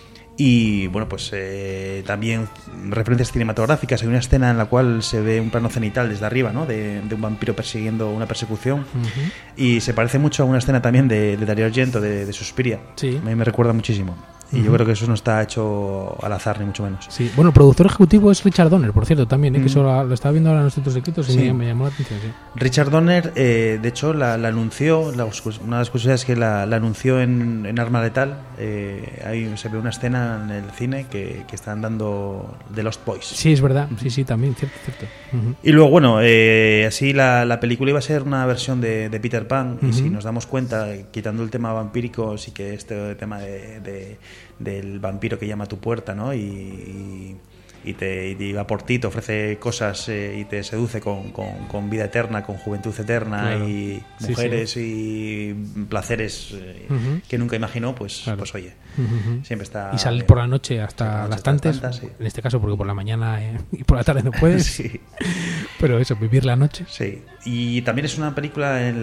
Y bueno, pues eh, también referencias cinematográficas. Hay una escena en la cual se ve un plano cenital desde arriba, ¿no? De, de un vampiro persiguiendo una persecución. Ujú. Y se parece mucho a una escena también de, de Dario Argento, de, de Suspiria. Sí. A mí me recuerda muchísimo. Y yo Ujú. creo que eso no está hecho al azar, ni mucho menos. Sí. Bueno, el productor ejecutivo es Richard Donner, por cierto, también, ¿eh? que Mm. eso lo, lo estaba viendo ahora en los centros escritos y Sí. me, me llamó la atención. Sí. Richard Donner, eh, de hecho, la, la anunció, la, una de las curiosidades es que la, la anunció en, en Arma Letal. Eh, ahí se ve una escena en el cine que, que están dando The Lost Boys. Sí, es verdad, sí, sí, también, cierto, cierto. Ujú. Y luego, bueno, eh, así la, la película iba a ser una versión de, de Peter Pan. Y Ujú. si nos damos cuenta, eh, quitando el tema vampírico, sí que este tema de, de- del vampiro que llama a tu puerta, ¿no? Y, y, y te y va por ti, te ofrece cosas eh, y te seduce con, con, con vida eterna, con juventud eterna Claro. y Sí, mujeres y placeres eh, Ujú. que nunca imaginó, pues, Claro. pues oye, Ujú, ujú. siempre está... Y salir bien. por la noche hasta Por la noche las hasta tantas, tantas, sí. en este caso porque por la mañana eh, y por la tarde no puedes, Sí. pero eso, vivir la noche. Sí, y también es una película en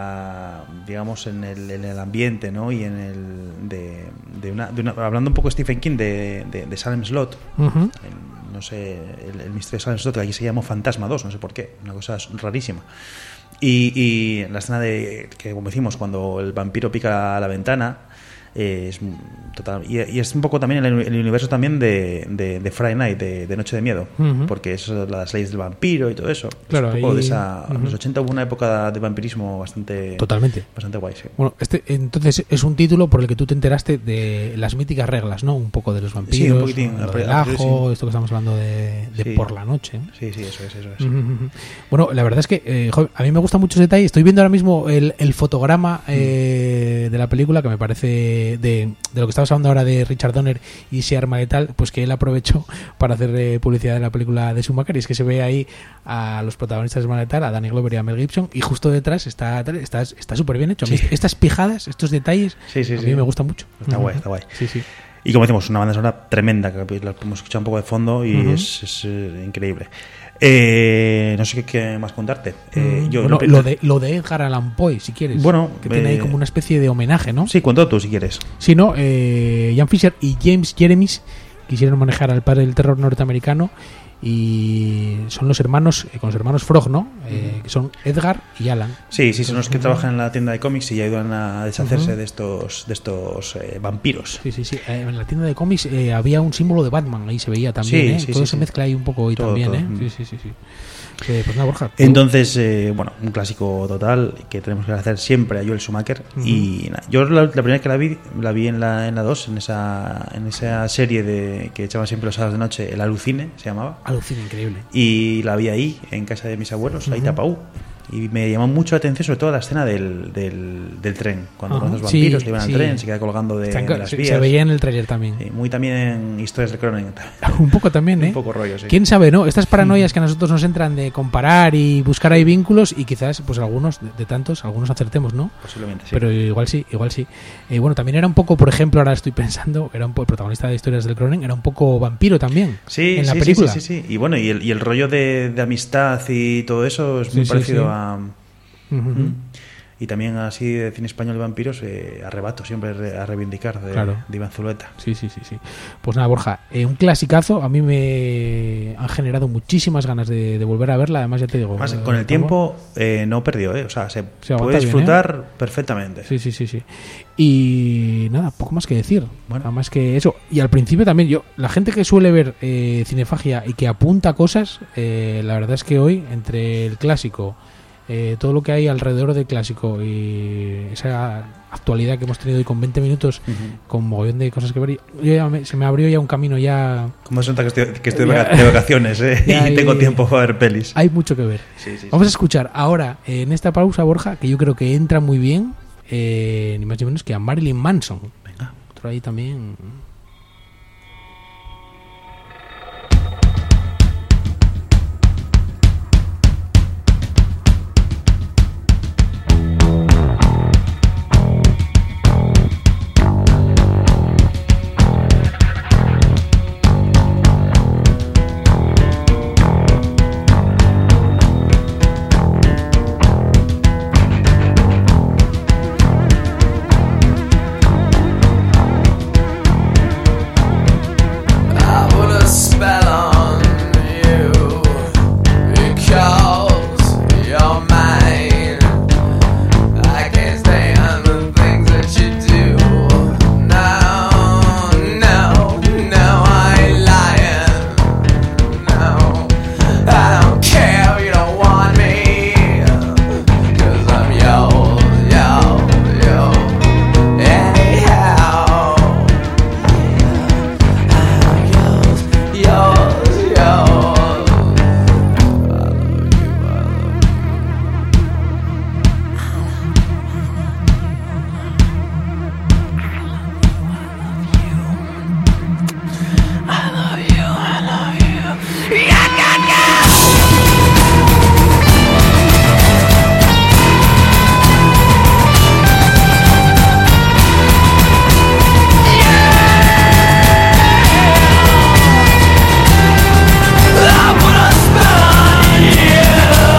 la, digamos, en el, en el ambiente, ¿no? Y en el, de, de una, de una- hablando un poco de Stephen King, de, de, de Salem Slot, Ujú. el- no sé, el, el misterio de Salem Slot, que aquí se llamó Fantasma dos, no sé por qué, una cosa rarísima. Y, y la escena de, que como decimos, cuando el vampiro pica a la ventana, eh, es total, y, y es un poco también el, el universo también de, de, de Friday Night, de, de Noche de Miedo, Ujú. porque eso, las leyes del vampiro y todo eso. Claro, es un poco ahí- de esa, ujú. en los ochenta hubo una época de vampirismo bastante, Totalmente. bastante guay, sí. Bueno, este entonces es un título por el que tú te enteraste de las míticas reglas, ¿no? Un poco de los vampiros, Sí, un poquitín, lo a del pri- a ajo, priori sí. esto que estamos hablando de, de Sí. por la noche. Sí, sí, eso es, eso es. Ujú, ujú. Bueno, la verdad es que eh, jo, a mí me gusta mucho ese detalle. Estoy viendo ahora mismo el, el fotograma eh, de la película que me parece de, de lo que estabas hablando ahora de Richard Donner y ese arma letal, pues que él aprovechó para hacer eh, publicidad de la película de Schumacher. Y es que se ve ahí a los protagonistas de arma letal, a Danny Glover y a Mel Gibson, y justo detrás está está está súper bien hecho. A mí Sí. Estas pijadas, estos detalles, Sí, sí, a mí sí. me gustan mucho. Está Ujú. guay, está guay. Sí, sí. Y como decimos, una banda sonora tremenda, que la hemos escuchado un poco de fondo y Ujú. es, es, eh, increíble. Eh, no sé qué, qué más contarte. Eh, Mm, yo bueno, lo- lo de lo de Edgar Allan Poe, si quieres. Bueno, que tiene ahí eh, como una especie de homenaje, ¿no? Sí, cuéntalo tú si quieres. Si no, eh, Ian Fisher y James Jeremis quisieron manejar al padre del terror norteamericano y son los hermanos, eh, con los hermanos Frog, ¿no? Eh, que son Edgar y Alan. Sí, sí, son los que Ujú. trabajan en la tienda de cómics y ayudan a deshacerse Ujú. de estos de estos eh, vampiros. Sí, sí, sí. Eh, en la tienda de cómics eh, había un símbolo de Batman, ahí se veía también, Sí, ¿eh? sí, Todo sí, se sí. mezcla ahí un poco hoy Todo, también, todo. ¿eh? Mm. Sí, sí, sí, sí. Eh, pues nada, Borja. tú- Entonces, eh, bueno, un clásico total que tenemos que hacer siempre a Joel Schumacher. Ujú. Y nada, yo la, la primera que la vi, la vi en la en la dos, en esa en esa serie de que echaban siempre los sábados de noche, el Alucine se llamaba. Alucina, increíble. Y la vi ahí, en casa de mis abuelos, ahí Ujú. tapau. Y me llamó mucho la atención, sobre todo la escena del, del, del tren. Cuando Ajá. los vampiros Sí, le iban sí. al tren, se queda colgando de, Están- de las se, vías. se veía en el trailer también. Sí, muy también en historias de Cronen. Un poco también, ¿eh? Un poco rollo, sí. ¿Quién sabe, no? Estas paranoias que a nosotros nos entran de comparar y buscar ahí vínculos y quizás, pues algunos, de, de tantos, algunos acertemos, ¿no? Posiblemente, sí. Pero igual sí, igual sí. Eh, bueno, también era un poco, por ejemplo, ahora estoy pensando, era un poco el protagonista de Historias del Cronen, era un poco vampiro también. Sí, en la sí, película. sí, sí, sí. Y bueno, y el, y el rollo de, de amistad y todo eso es muy Sí, sí, parecido sí. a... Ujú. Mm. Y también así de cine español de vampiros, eh, Arrebato, siempre re- a reivindicar de, Claro. de Iván Zulueta. Sí, sí, sí, sí. Pues nada, Borja, eh, un clasicazo. A mí me han generado muchísimas ganas de, de volver a verla. Además, ya te digo. Además, eh, con el estamos- tiempo eh, no perdió, ¿eh? O sea, se, Se aguanta puede bien, disfrutar perfectamente. Sí, sí, sí, sí. Y nada, poco más que decir. Bueno. Nada más que eso. Y al principio también, yo, la gente que suele ver eh, Cinefagia y que apunta cosas, eh, la verdad es que hoy, entre el clásico, eh, todo lo que hay alrededor del clásico y esa actualidad que hemos tenido hoy con veinte minutos, Ujú. con mogollón de cosas que ver, yo ya me- se me abrió ya un camino ya. Como se nota que estoy, que estoy de Ya. vaca- de vacaciones, ¿eh? Ya, y tengo y- tiempo para ver pelis. Hay mucho que ver. Sí, sí, sí. Vamos a escuchar ahora, eh, en esta pausa, Borja, que yo creo que entra muy bien, eh, ni más ni menos que a Marilyn Manson. Venga. Otro ahí también. I put a spell on you because you're mine. I can't stand the things that you do. No, no, no, I ain't lying. No, I don't care if you don't want me, 'cause I'm yours, yours, yours. Anyhow. Yours, yours. I love you, I love you. Yeah, yeah, yeah. I put a spell on you,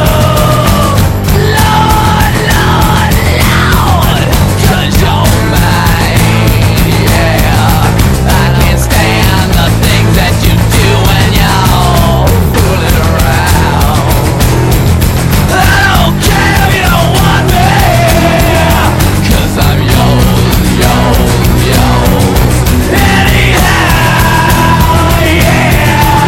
Lord, Lord, Lord, 'cause you're mine, yeah. I can't stand the things that you do when you're fooling around. I don't care if you don't want me, 'cause I'm yours, yours, yours. Anyhow, yeah.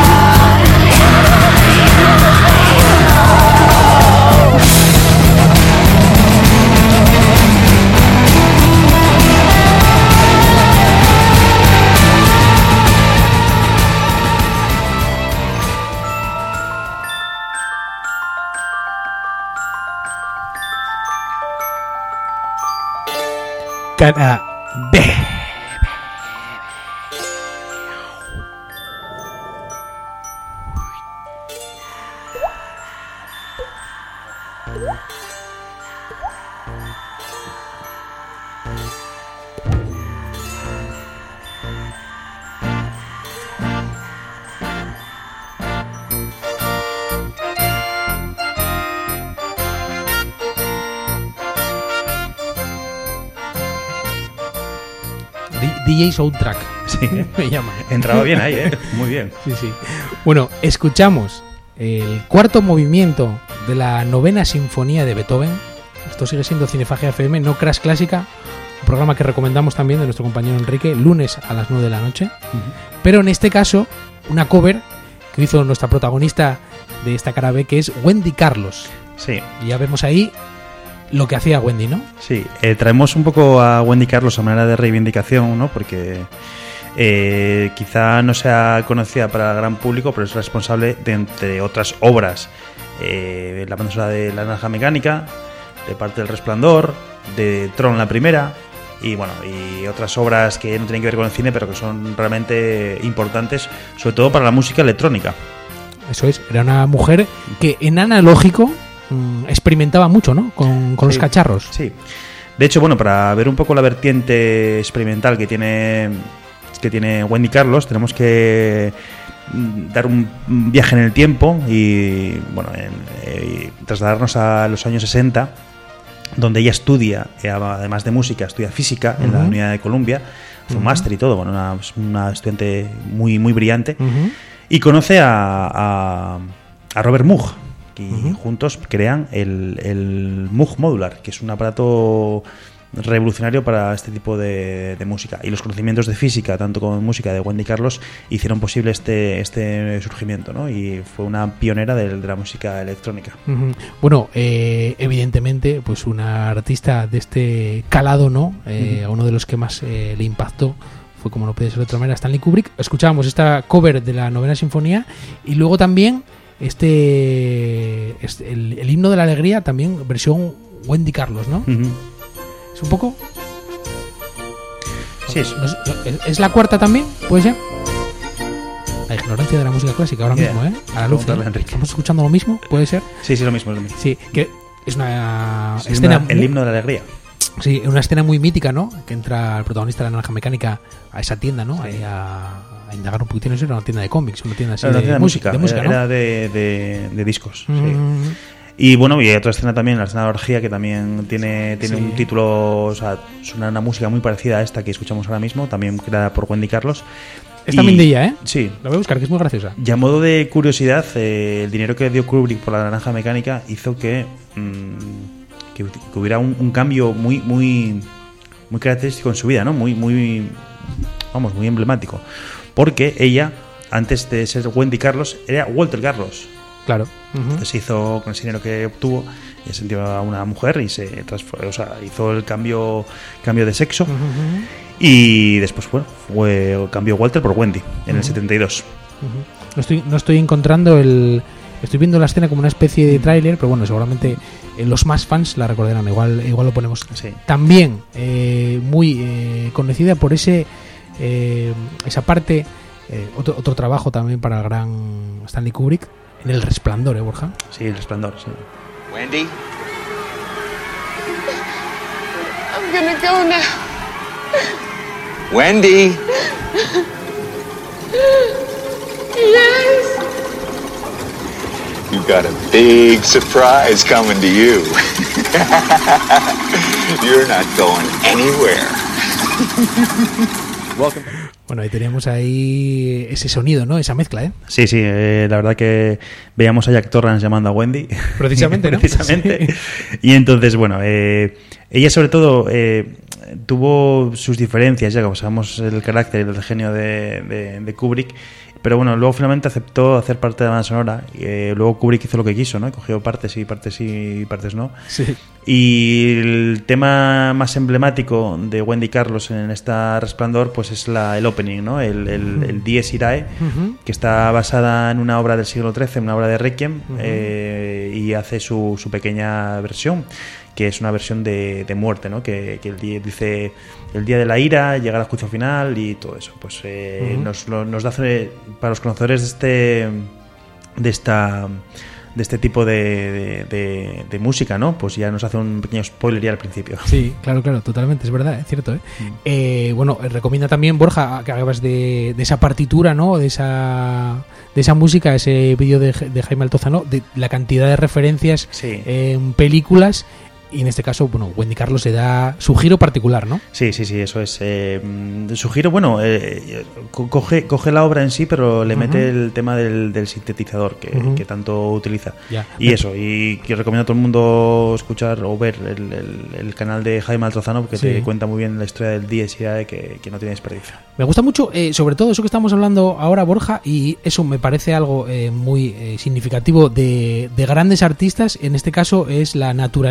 Cara B. D J Soundtrack. Sí. Me llama. Entraba bien ahí, ¿eh? Muy bien. Sí, sí. Bueno, escuchamos el cuarto movimiento de la novena sinfonía de Beethoven. Esto sigue siendo Cinefagia F M, no Crash Clásica, un programa que recomendamos también de nuestro compañero Enrique, lunes a las nueve de la noche. Pero en este caso, una cover que hizo nuestra protagonista de esta cara B, que es Wendy Carlos. Sí. Y ya vemos ahí lo que hacía Wendy, ¿no? Sí, eh, traemos un poco a Wendy Carlos a manera de reivindicación, ¿no? Porque eh, quizá no sea conocida para el gran público, pero es responsable de, entre otras obras eh, la banda sonora de La Naranja Mecánica, de parte del Resplandor, de Tron la primera, y bueno, y otras obras que no tienen que ver con el cine, pero que son realmente importantes, sobre todo para la música electrónica. Eso es, era una mujer que en analógico mmm, experimentaba mucho, ¿no? Con, con sí, los cacharros. Sí. De hecho, bueno, para ver un poco la vertiente experimental que tiene que tiene Wendy Carlos, tenemos que dar un viaje en el tiempo y bueno, en, eh, trasladarnos a los años sesenta, donde ella estudia, eh, además de música, estudia física en uh-huh. la Universidad de Columbia, hace uh-huh. un máster y todo, bueno, una, una estudiante muy muy brillante, uh-huh. y conoce a, a, a Robert Moog, y uh-huh. juntos crean el, el Moog Modular, que es un aparato revolucionario para este tipo de, de música, y los conocimientos de física, tanto como música, de Wendy Carlos hicieron posible este este surgimiento, ¿no? Y fue una pionera de, de la música electrónica. Uh-huh. Bueno, eh, evidentemente, pues una artista de este calado, ¿no? Eh, uh-huh. A uno de los que más eh, le impactó fue, como no puede ser de otra manera, Stanley Kubrick. Escuchábamos esta cover de la Novena Sinfonía, y luego también este, este el, el himno de la alegría, también versión Wendy Carlos, ¿no? Uh-huh. ¿Es un poco? Sí, es. ¿No es, ¿Es la cuarta también? ¿Puede ser? La ignorancia de la música clásica ahora yeah. mismo, ¿eh? A la luz. ¿eh? ¿Estamos escuchando lo mismo? ¿Puede ser? Sí, sí, lo mismo, es lo mismo. Sí, que es una sí, escena... Una, el muy, himno de la alegría. Sí, una escena muy mítica, ¿no? Que entra el protagonista de La Naranja Mecánica a esa tienda, ¿no? Sí. Ahí a, a indagar un poquito. Eso era una tienda de cómics, una tienda así era una de, tienda de, música, de música, era, ¿no? Era de, de, de discos, mm. sí. Y bueno, y hay otra escena también, la escena de orgía, que también tiene, tiene sí. un título, o sea, suena una música muy parecida a esta que escuchamos ahora mismo, también creada por Wendy Carlos. Es también de ella, ¿eh? Sí. La voy a buscar, que es muy graciosa. Y a modo de curiosidad, eh, el dinero que dio Kubrick por La Naranja Mecánica hizo que, mmm, que, que hubiera un, un cambio muy, muy, muy característico en su vida, ¿no? Muy, muy, vamos, muy emblemático. Porque ella, antes de ser Wendy Carlos, era Walter Carlos. Claro. Uh-huh. Entonces se hizo, con ese dinero que obtuvo, ya se sintió a una mujer y se transformó, o sea, hizo el cambio cambio de sexo. Uh-huh. Y después bueno, fue cambió Walter por Wendy en uh-huh. el setenta y dos. Uh-huh. No estoy no estoy encontrando el estoy viendo la escena como una especie de tráiler, pero bueno, seguramente eh, los más fans la recordarán, igual igual lo ponemos. Sí. También eh, muy eh, conocida por ese eh, esa parte eh, otro otro trabajo también para el gran Stanley Kubrick. En El Resplandor, ¿eh, Borja? Sí, El Resplandor, sí. Wendy? I'm gonna go now. Wendy? Yes. You've got a big surprise coming to you. You're not going anywhere. Welcome. Bueno, ahí teníamos ahí ese sonido, ¿no? Esa mezcla, ¿eh? Sí, sí, eh, la verdad que veíamos a Jack Torrance llamando a Wendy. Precisamente, ¿no? Precisamente. Sí. Y entonces, bueno, eh, ella sobre todo eh, tuvo sus diferencias, ya como sabemos el carácter y el genio de, de, de Kubrick, pero bueno, luego finalmente aceptó hacer parte de la banda sonora. Y, eh, luego Kubrick hizo lo que quiso, ¿no? Cogió partes y partes y partes no. Sí. Y el tema más emblemático de Wendy Carlos en esta Resplandor, pues es la, el opening, ¿no? El, el, uh-huh. el Dies Irae, uh-huh. que está basada en una obra del siglo trece, una obra de Requiem, uh-huh. eh, y hace su, su pequeña versión, que es una versión de, de muerte, ¿no? Que, que el día, dice el día de la ira, llega al juicio final y todo eso. Pues eh, uh-huh. nos, lo, nos da, para los conocedores de este de esta de este tipo de, de, de, de música, ¿no? Pues ya nos hace un pequeño spoiler ya al principio. Sí, claro, claro, totalmente, es verdad, es cierto, ¿eh? Mm. eh bueno, recomienda también, Borja, que hagas de, de esa partitura, ¿no? De esa de esa música, ese vídeo de, de Jaime Altozano, de la cantidad de referencias sí. en películas. Y en este caso, bueno, Wendy Carlos le da su giro particular, ¿no? Sí, sí, sí, eso es. Eh, su giro, bueno, eh, coge, coge la obra en sí, pero le uh-huh. mete el tema del, del sintetizador que, uh-huh. que tanto utiliza. Ya. Y Me... eso, y que recomiendo a todo el mundo escuchar o ver el, el, el canal de Jaime Altozano, porque sí. te cuenta muy bien la historia del Dies Irae, que, que no tiene desperdicio. Me gusta mucho, eh, sobre todo eso que estamos hablando ahora, Borja, y eso me parece algo eh, muy eh, significativo de, de grandes artistas. En este caso es la naturalidad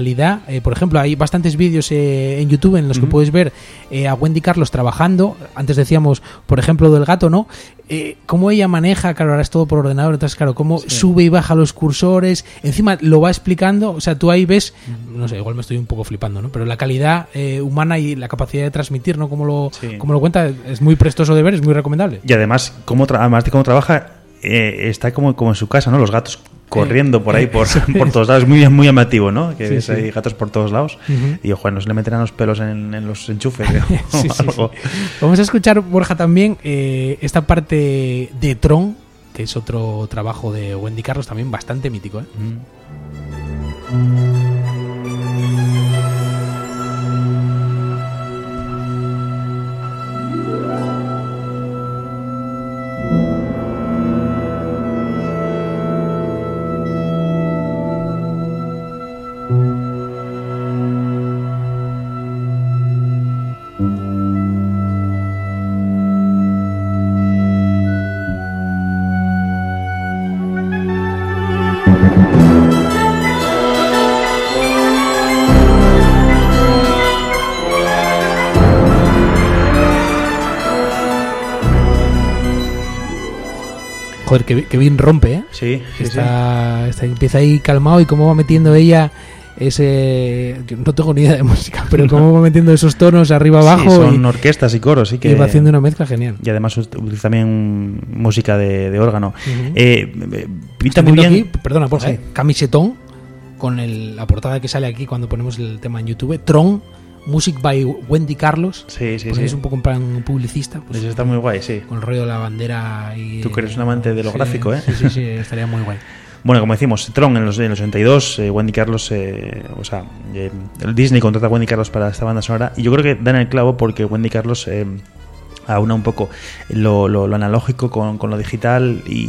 eh, por ejemplo, hay bastantes vídeos eh, en YouTube en los uh-huh. que puedes ver eh, a Wendy Carlos trabajando. Antes decíamos, por ejemplo, del gato, ¿no? Eh, cómo ella maneja, claro, ahora es todo por ordenador, entonces, claro, cómo sí. sube y baja los cursores, encima lo va explicando, o sea, tú ahí ves, no sé, igual me estoy un poco flipando, ¿no? Pero la calidad eh, humana y la capacidad de transmitir, ¿no? Como lo, sí. como lo cuenta, es muy prestoso de ver, es muy recomendable. Y además, cómo tra- además de cómo trabaja, eh, está como, como en su casa, ¿no? Los gatos corriendo por ahí, por, por todos lados, muy muy llamativo, ¿no? Que sí, ves sí. ahí gatos por todos lados uh-huh. y ojo, no se le meterán los pelos en, en los enchufes o sí, algo. Sí, sí. Vamos a escuchar, Borja, también eh, esta parte de Tron, que es otro trabajo de Wendy Carlos también bastante mítico, ¿eh? Uh-huh. Joder, que, que bien rompe, ¿eh? Sí, sí, está, sí. está, empieza ahí calmado y cómo va metiendo ella ese... Yo no tengo ni idea de música, pero cómo va metiendo esos tonos arriba abajo. Sí, son y, orquestas y coros, sí que... Y va haciendo una mezcla genial. Y además utiliza también música de, de órgano. Uh-huh. eh, pinta Estoy muy bien... Aquí, perdona, por sí. camisetón, con el, la portada que sale aquí cuando ponemos el tema en YouTube, Tron, Music by Wendy Carlos. Sí, sí, pues sí. Es un poco en plan publicista. Pues, eso está muy guay, sí. Con el rollo de la bandera y... Tú que eres un amante de lo sí, gráfico, ¿eh? Sí, sí, sí, estaría muy guay. Bueno, como decimos, Tron en los, en los ochenta y dos, eh, Wendy Carlos, eh, o sea, eh, el Disney contrata a Wendy Carlos para esta banda sonora y yo creo que dan el clavo porque Wendy Carlos eh, aúna un poco lo, lo, lo analógico con, con lo digital y,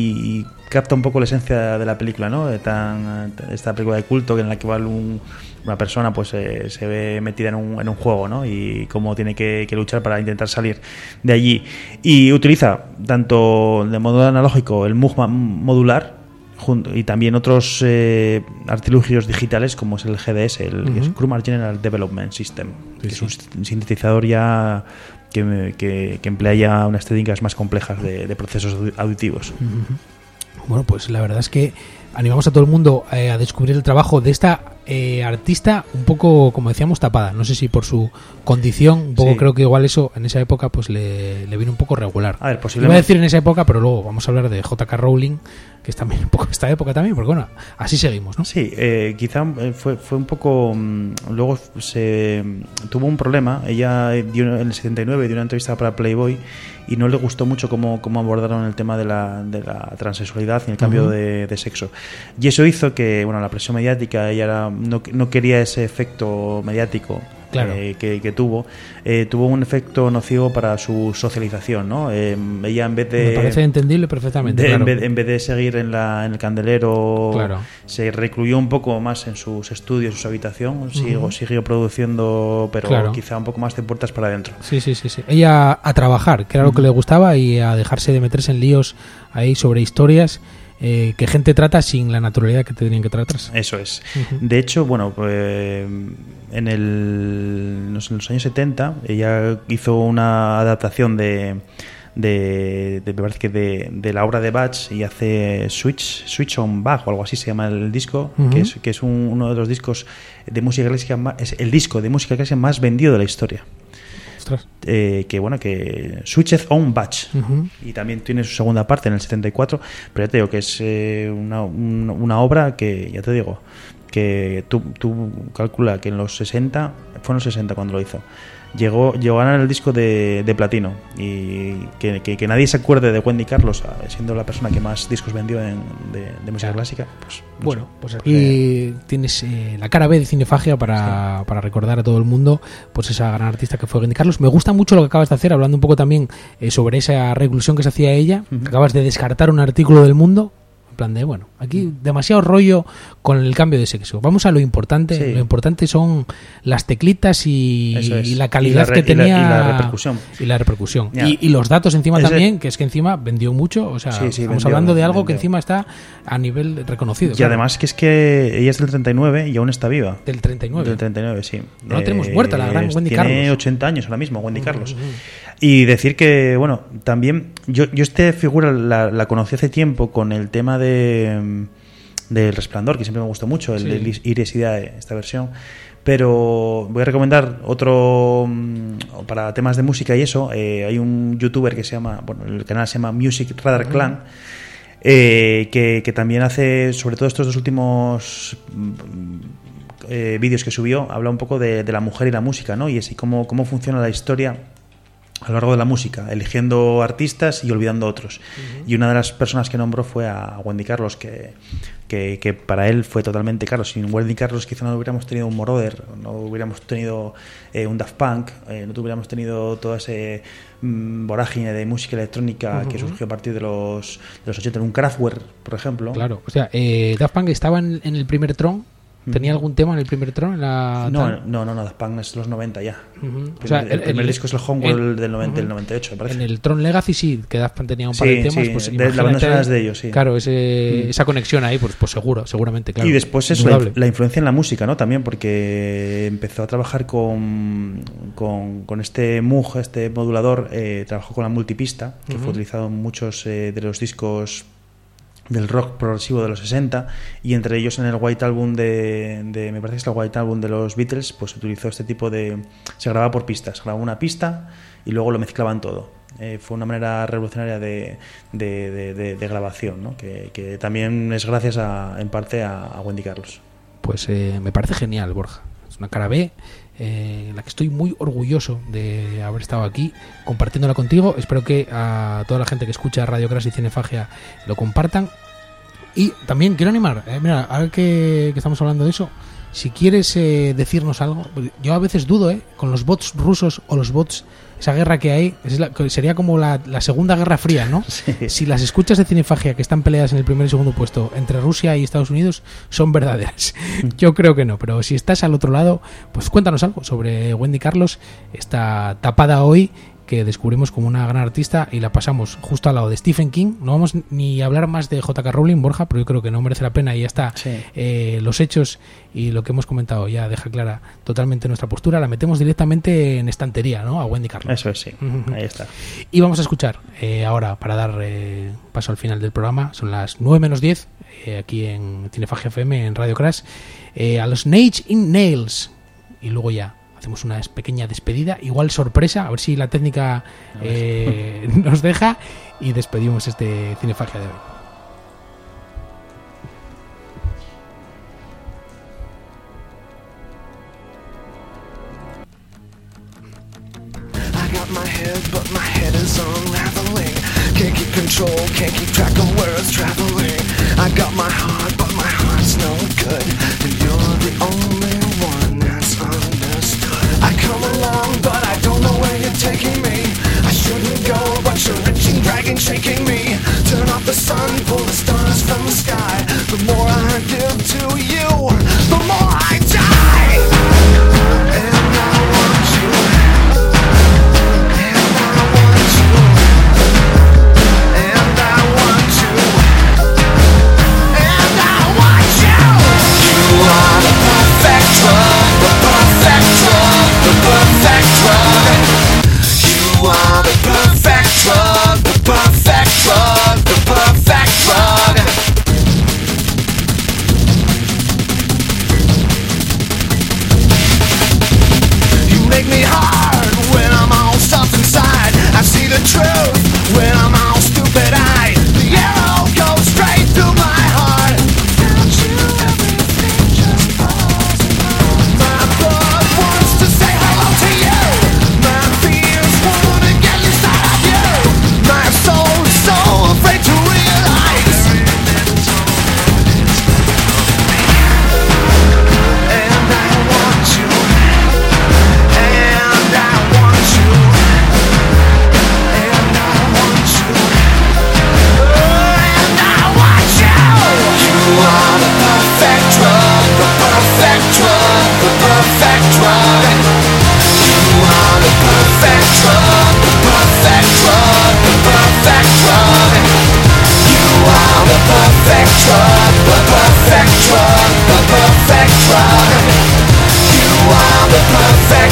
y capta un poco la esencia de la película, ¿no? De tan, esta película de culto en la que va un... una persona pues eh, se ve metida en un, en un juego, ¿no? Y cómo tiene que, que luchar para intentar salir de allí. Y utiliza tanto de modo analógico el Moog modular junto, y también otros eh, artilugios digitales como es el G D S, el uh-huh. Chroma General Development System, sí, que sí. es un sintetizador ya que, que, que emplea ya unas técnicas más complejas de, de procesos auditivos. Uh-huh. Bueno, pues la verdad es que animamos a todo el mundo eh, a descubrir el trabajo de esta eh, artista un poco, como decíamos, tapada. No sé si por su condición, un poco sí. Creo que igual eso en esa época pues le, le vino un poco regular. A ver, posiblemente. Iba a decir en esa época, pero luego vamos a hablar de J K Rowling, que es también un poco esta época también, porque bueno, así seguimos, ¿no? Sí, eh, quizá fue, fue un poco... Mmm, luego se tuvo un problema. Ella dio, en el setenta y nueve dio una entrevista para Playboy y no le gustó mucho cómo, cómo abordaron el tema de la, de la transexualidad y el cambio uh-huh. de, de sexo. Y eso hizo que, bueno, la presión mediática, ella era, no, no quería ese efecto mediático claro. eh, que, que tuvo, eh, tuvo un efecto nocivo para su socialización, ¿no? Eh, ella en vez de... Me parece entendible perfectamente, de, claro. en, vez, en vez de seguir en, la, en el candelero, claro. se recluyó un poco más en sus estudios, en su habitación, uh-huh. siguió, siguió produciendo, pero claro. quizá un poco más de puertas para adentro. Sí, sí, sí, sí. Ella a trabajar, que era lo que uh-huh. le gustaba, y a dejarse de meterse en líos ahí sobre historias eh, que gente trata sin la naturalidad que tendrían que tratarse. Eso es. Uh-huh. De hecho, bueno, pues, en, el, no sé, en los años setenta ella hizo una adaptación de... De, de, me parece que de, de la obra de Bach y hace Switch Switch on Bach o algo así se llama el disco, uh-huh. que es, que es un, uno de los discos de música clásica más, es el disco de música clásica más vendido de la historia. Eh, que bueno, que Switched on Bach uh-huh. y también tiene su segunda parte en el setenta y cuatro, pero ya te digo que es eh, una, una, una obra que, ya te digo, que tú, tú calcula que en los sesenta, fue en los sesenta cuando lo hizo, llegó, llegó a ganar el disco de, de platino, y que, que, que nadie se acuerde de Wendy Carlos siendo la persona que más discos vendió en, de, de música claro. clásica, pues no bueno, sé. pues aquí eh, tienes eh, la cara B de Cinefagia para, sí. para recordar a todo el mundo pues esa gran artista que fue Wendy Carlos. Me gusta mucho lo que acabas de hacer, hablando un poco también eh, sobre esa reclusión que se hacía ella, uh-huh. que acabas de descartar un artículo del Mundo. En plan de, bueno, aquí demasiado rollo con el cambio de sexo. Vamos a lo importante. Sí. Lo importante son las teclitas y, Eso es. y la calidad Y la re- que y la- tenía. y la repercusión. Y la repercusión. Ya. Y, y los datos encima Ese- también, que es que encima vendió mucho. O sea, Sí, sí, estamos vendió, hablando de algo que vendió. encima está a nivel reconocido. Y claro. además que es que ella es del treinta y nueve y aún está viva. Del treinta y nueve. Del treinta y nueve, sí. No la tenemos muerta, la gran Wendy tiene Carlos. ochenta años ahora mismo, Wendy Carlos. Y decir que, bueno, también yo, yo esta figura la, la conocí hace tiempo con el tema de mm, del Resplandor, que siempre me gustó mucho, el Sí. de Iris Idae, esta versión. Pero voy a recomendar otro mm, para temas de música y eso. Eh, hay un youtuber que se llama, bueno, el canal se llama Music Radar Clan. Eh, que, que también hace, sobre todo estos dos últimos mm, eh, vídeos que subió, habla un poco de, de la mujer y la música, ¿no? Y así cómo, cómo funciona la historia a lo largo de la música, eligiendo artistas y olvidando otros. Uh-huh. Y una de las personas que nombró fue a Wendy Carlos, que, que, que para él fue totalmente claro. Sin Wendy Carlos quizá no hubiéramos tenido un Moroder, no hubiéramos tenido eh, un Daft Punk, eh, no hubiéramos tenido toda ese mm, vorágine de música electrónica uh-huh. que surgió a partir de los, de los ochenta, un Kraftwerk, por ejemplo. Claro, o sea, eh, Daft Punk estaba en, en el primer Tron. ¿Tenía algún tema en el primer Tron? En la no, no, no, no, Daft Punk es los noventa ya. Uh-huh. O sea, el, el primer el, disco es el Homeworld el, del, noventa, uh-huh. del noventa y ocho, me parece. En el Tron Legacy sí, que Daft Punk tenía un par sí, de temas. Sí, pues, de, la banda sonora es de ellos, sí. Claro, ese, mm. esa conexión ahí, pues, pues seguro, seguramente, claro. Y después eso, la, la influencia en la música, ¿no? También porque empezó a trabajar con, con, con este Moog, este modulador, eh, trabajó con la multipista, que uh-huh. fue utilizado en muchos eh, de los discos del rock progresivo de los sesenta, y entre ellos en el White Album de, de me parece que es el White Album de los Beatles, pues se utilizó este tipo de, se grababa por pistas, grababa una pista y luego lo mezclaban todo. Eh, fue una manera revolucionaria de, de, de, de, de grabación, ¿no? que, que también es gracias a, en parte a, a Wendy Carlos. Pues eh, me parece genial, Borja. Es una cara B eh, en la que estoy muy orgulloso de haber estado aquí compartiéndola contigo. Espero que a toda la gente que escucha Radio Crash y Cinefagia lo compartan. Y también quiero animar, eh, mira, ahora que, que estamos hablando de eso, si quieres eh, decirnos algo, yo a veces dudo, eh, con los bots rusos o los bots, esa guerra que hay, es la, sería como la, la Segunda Guerra Fría, ¿no? Sí. Si las escuchas de Cinefagia que están peleadas en el primer y segundo puesto entre Rusia y Estados Unidos son verdaderas. Yo creo que no, pero si estás al otro lado, pues cuéntanos algo sobre Wendy Carlos, esta tapada hoy que descubrimos como una gran artista y la pasamos justo al lado de Stephen King. No vamos ni a hablar más de J K Rowling, Borja, pero yo creo que no merece la pena y ya está. Sí. Eh, los hechos y lo que hemos comentado ya deja clara totalmente nuestra postura. La metemos directamente en estantería, ¿no? A Wendy Carlos. Eso es, sí. Uh-huh. Ahí está. Y vamos a escuchar eh, ahora, para dar eh, paso al final del programa, son las nueve menos diez, eh, aquí en Cinefagia F M, en Radio Crash, eh, a los Nine Inch Nails. Y luego ya hacemos una pequeña despedida, igual sorpresa, a ver si la técnica eh, nos deja, y despedimos este Cinefagia de hoy. I got my head, but my head is unraveling. Can't keep control, can't keep track of where it's traveling. I got my heart, but my heart's no good, and you're the only one that's understood. I come along, but I don't know where you're taking me. I shouldn't go, but you're reaching, dragging, shaking me. Turn off the sun, pull the stars from the sky. The more I give to you, the more I die. And I want you. And I want you. And I want you. And I want you. You are the perfect drug, the perfect drug, the perfect drug. You are the perfect drug, the perfect drug, the perfect drug.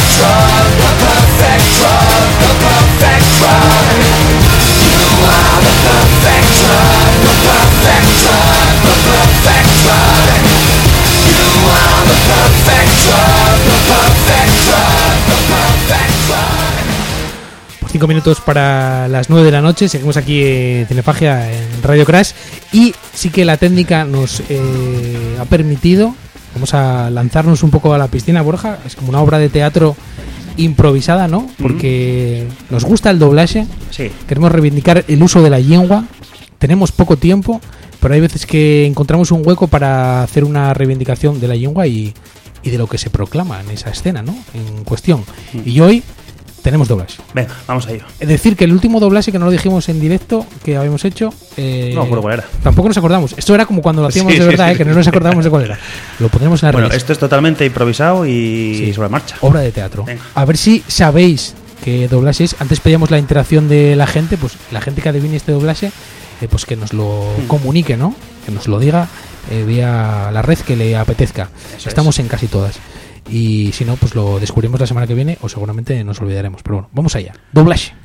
drug, the perfect drug, the perfect drug. You are the perfect drug, the perfect drug, the perfect drug. You are the perfect drug, the perfect drug, the perfect drug. Cinco minutos para las nueve de la noche. Seguimos aquí en Cinefagia en Radio Crash. Y sí que la técnica nos eh, ha permitido. Vamos a lanzarnos un poco a la piscina, Borja. Es como una obra de teatro improvisada, ¿no? Porque mm-hmm. nos gusta el doblaje. Sí. Queremos reivindicar el uso de la lengua. Tenemos poco tiempo, pero hay veces que encontramos un hueco para hacer una reivindicación de la lengua y, y de lo que se proclama en esa escena, ¿no? En cuestión. Mm. Y hoy tenemos doblaje. Venga, vamos a ello. Es decir, que el último doblaje que no lo dijimos en directo, que habíamos hecho... Eh, no me acuerdo cuál era. Tampoco nos acordamos. Esto era como cuando lo hacíamos sí, de verdad, sí, sí. Eh, que no nos acordábamos de cuál era. Lo pondremos en la Bueno, revista. Esto es totalmente improvisado y sí. sobre marcha. Obra de teatro. Venga. A ver si sabéis qué doblaje es. Antes pedíamos la interacción de la gente, pues la gente que adivine este doblaje, eh, pues que nos lo mm. comunique, ¿no? Que nos lo diga eh, vía la red que le apetezca. Eso Estamos es. en casi todas. Y si no, pues lo descubrimos la semana que viene o seguramente nos olvidaremos. Pero bueno, vamos allá. Doblaje.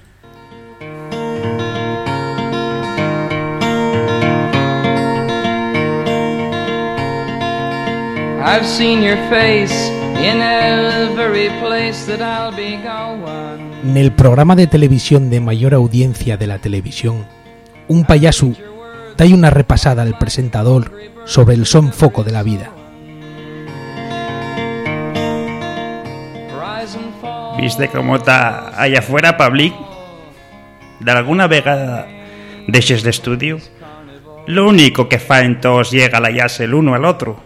I've seen your face in every place that I'll be going. En el programa de televisión de mayor audiencia de la televisión, un payaso da una repasada al presentador sobre el son foco de la vida. ¿Viste cómo está allá afuera, Pablic? ¿De alguna vegada deixes de estudio? Lo único que fan todos llega a la llase el uno al otro.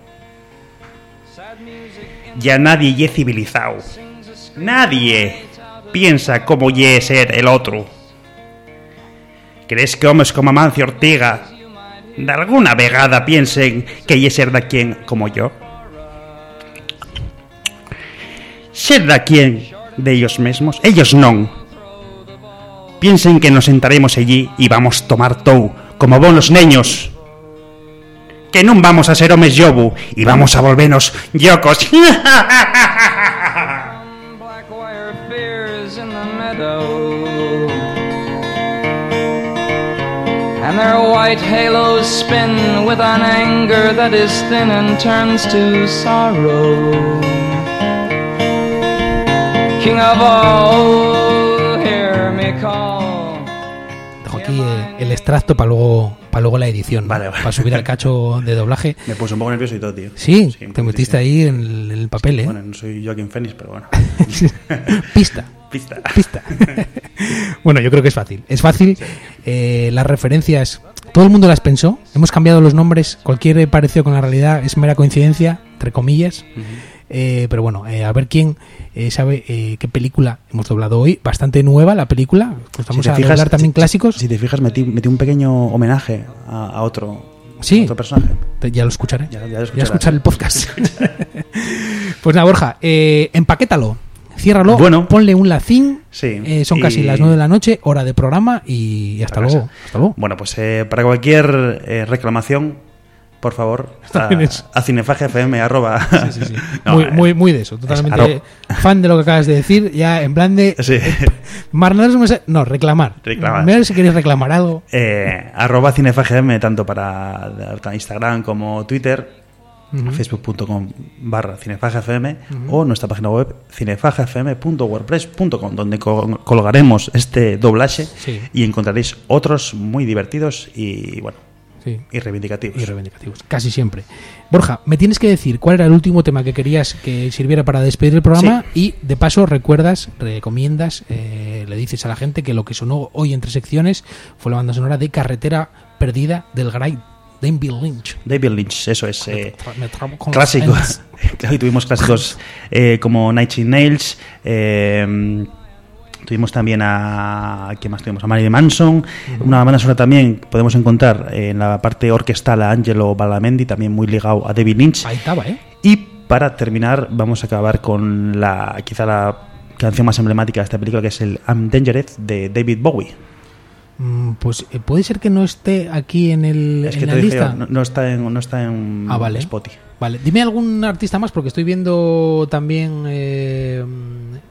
Ya nadie ye civilizado. Nadie piensa cómo ye ser el otro. ¿Crees que hombres como Amancio Ortega de alguna vegada piensen que ye ser de quien como yo? Ser de quien de ellos mismos, ellos non. Piensen que nos sentaremos allí y vamos tomar tou como bonos neños. Que non vamos a ser homes yobu y vamos a volvernos yocos. And their white halos spin with an anger that is thin and turns to sorrow. King of all, hear me call. Dejo aquí eh, el extracto para luego, para luego la edición, vale, vale. Para subir al cacho de doblaje. Me puse un poco nervioso y todo, tío. Sí, sí te metiste sí. ahí en el, en el papel, ¿eh? Bueno, no soy Joaquín Phoenix, pero bueno. Pista. Pista. Pista. Bueno, yo creo que es fácil. Es fácil. Sí. Eh, las referencias, todo el mundo las pensó. Hemos cambiado los nombres. Cualquier parecido con la realidad es mera coincidencia, entre comillas. Uh-huh. Eh, pero bueno, eh, a ver quién eh, sabe eh, qué película hemos doblado hoy. Bastante nueva la película. Pues vamos si a fijas, doblar también si, clásicos. Si te fijas, metí, metí un pequeño homenaje a, a otro, sí, a otro personaje. Ya lo escucharé. Ya, ya, lo ya escuchar el podcast. Pues nada, Borja, eh, empaquétalo. Ciérralo, bueno, ponle un lacín. Sí, eh, son casi y... las nueve de la noche, hora de programa y hasta luego, hasta luego. Bueno, pues eh, para cualquier eh, reclamación, por favor, a, a cinefagfm arroba. Sí, sí, sí. No, muy, eh, muy, muy de eso, totalmente fan de lo que acabas de decir, ya en plan de sí. eh, no, reclamar. Reclamar. Mira si queréis reclamar algo. Eh, arroba cinefagfm, tanto para Instagram como Twitter. Uh-huh. facebook punto com barra cinefagfm uh-huh. o nuestra página web cinefagfm punto wordpress punto com, donde co- colgaremos este doblaje sí. y encontraréis otros muy divertidos y bueno sí. y reivindicativos. Y reivindicativos, casi siempre. Borja, me tienes que decir cuál era el último tema que querías que sirviera para despedir el programa sí. y de paso recuerdas, recomiendas, eh, le dices a la gente que lo que sonó hoy entre secciones fue la banda sonora de Carretera Perdida del Gray David Lynch. David Lynch, eso es. Eh, me trabo con clásicos. Claro, tuvimos clásicos eh, como Nine Inch Nails. Eh, tuvimos también a. ¿Quién más tuvimos? A Marilyn Manson. Uh-huh. Una banda sonora también podemos encontrar en la parte orquestal a Angelo Badalamenti, también muy ligado a David Lynch. Ahí estaba, ¿eh? Y para terminar, vamos a acabar con la quizá la canción más emblemática de esta película, que es el I'm Dangerous de David Bowie. Pues eh, puede ser que no esté aquí en el es en que la te lista. Dije, no, no está en no está en ah, vale. Spotify. Vale, dime algún artista más porque estoy viendo también eh,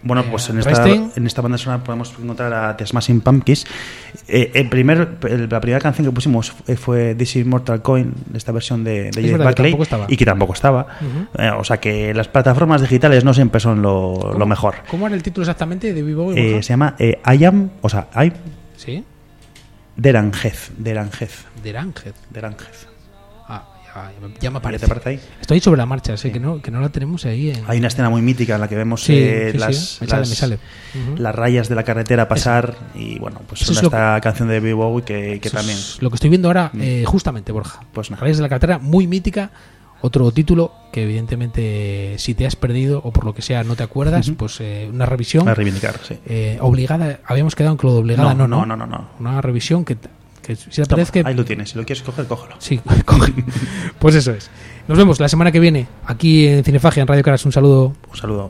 Bueno, pues en esta, Rammstein. en esta banda sonora podemos encontrar a The Smashing Pumpkins. Eh, el primer, el- la primera canción que pusimos fue- fue This Is Mortal Coin, esta versión de, de Es Jeff verdad que Buckley, tampoco estaba. y que tampoco estaba. Ujú. Eh, o sea que las plataformas digitales no siempre son lo, lo mejor. ¿Cómo era el título exactamente de Vivo? Eh, se llama eh, I Am, o sea, I Sí, Derangez, Derangez, de Ángel. Derangez. Ah, ya, ya me- ya me aparece. ¿Te aparece ahí? Estoy sobre la marcha, sé que, no, que no la tenemos ahí. En... Hay una escena muy mítica en la que vemos Sí, eh, sí, sí, las, me sale, las- me sale. Ujú. las rayas de la carretera pasar y bueno, pues Eso suena es lo esta canción de David Bowie que, que Eso también. es lo que estoy viendo ahora, eh, justamente, Borja. Pues nada. Reyes de la Cartera, muy mítica. Otro título que evidentemente si te has perdido o por lo que sea no te acuerdas, Ujú. pues eh, una revisión A reivindicar, sí. eh, obligada. Habíamos quedado en que lo de obligada no, No, no, no, no, no. Una revisión que, que si te Toma, apetece que ahí lo tienes, si lo quieres coger, cógelo. sí, coge. Pues eso es. Nos vemos la semana que viene aquí en Cinefagia, en Radio Caras. Un saludo. Un saludo.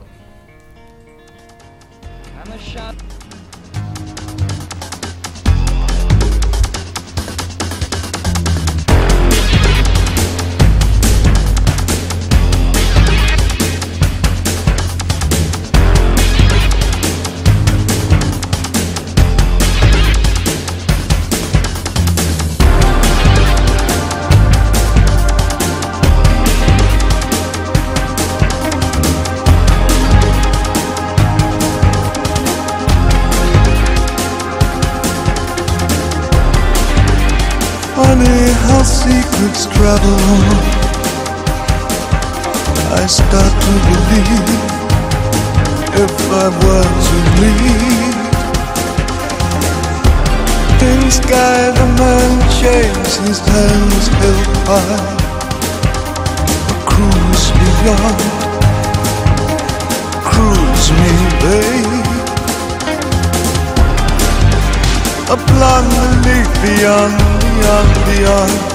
Funny how secrets travel on. I start to believe if I were to leave in sky, the man shaves his hands held high. A cruise beyond, cruise me, babe. A blonde leaf beyond, beyond, beyond.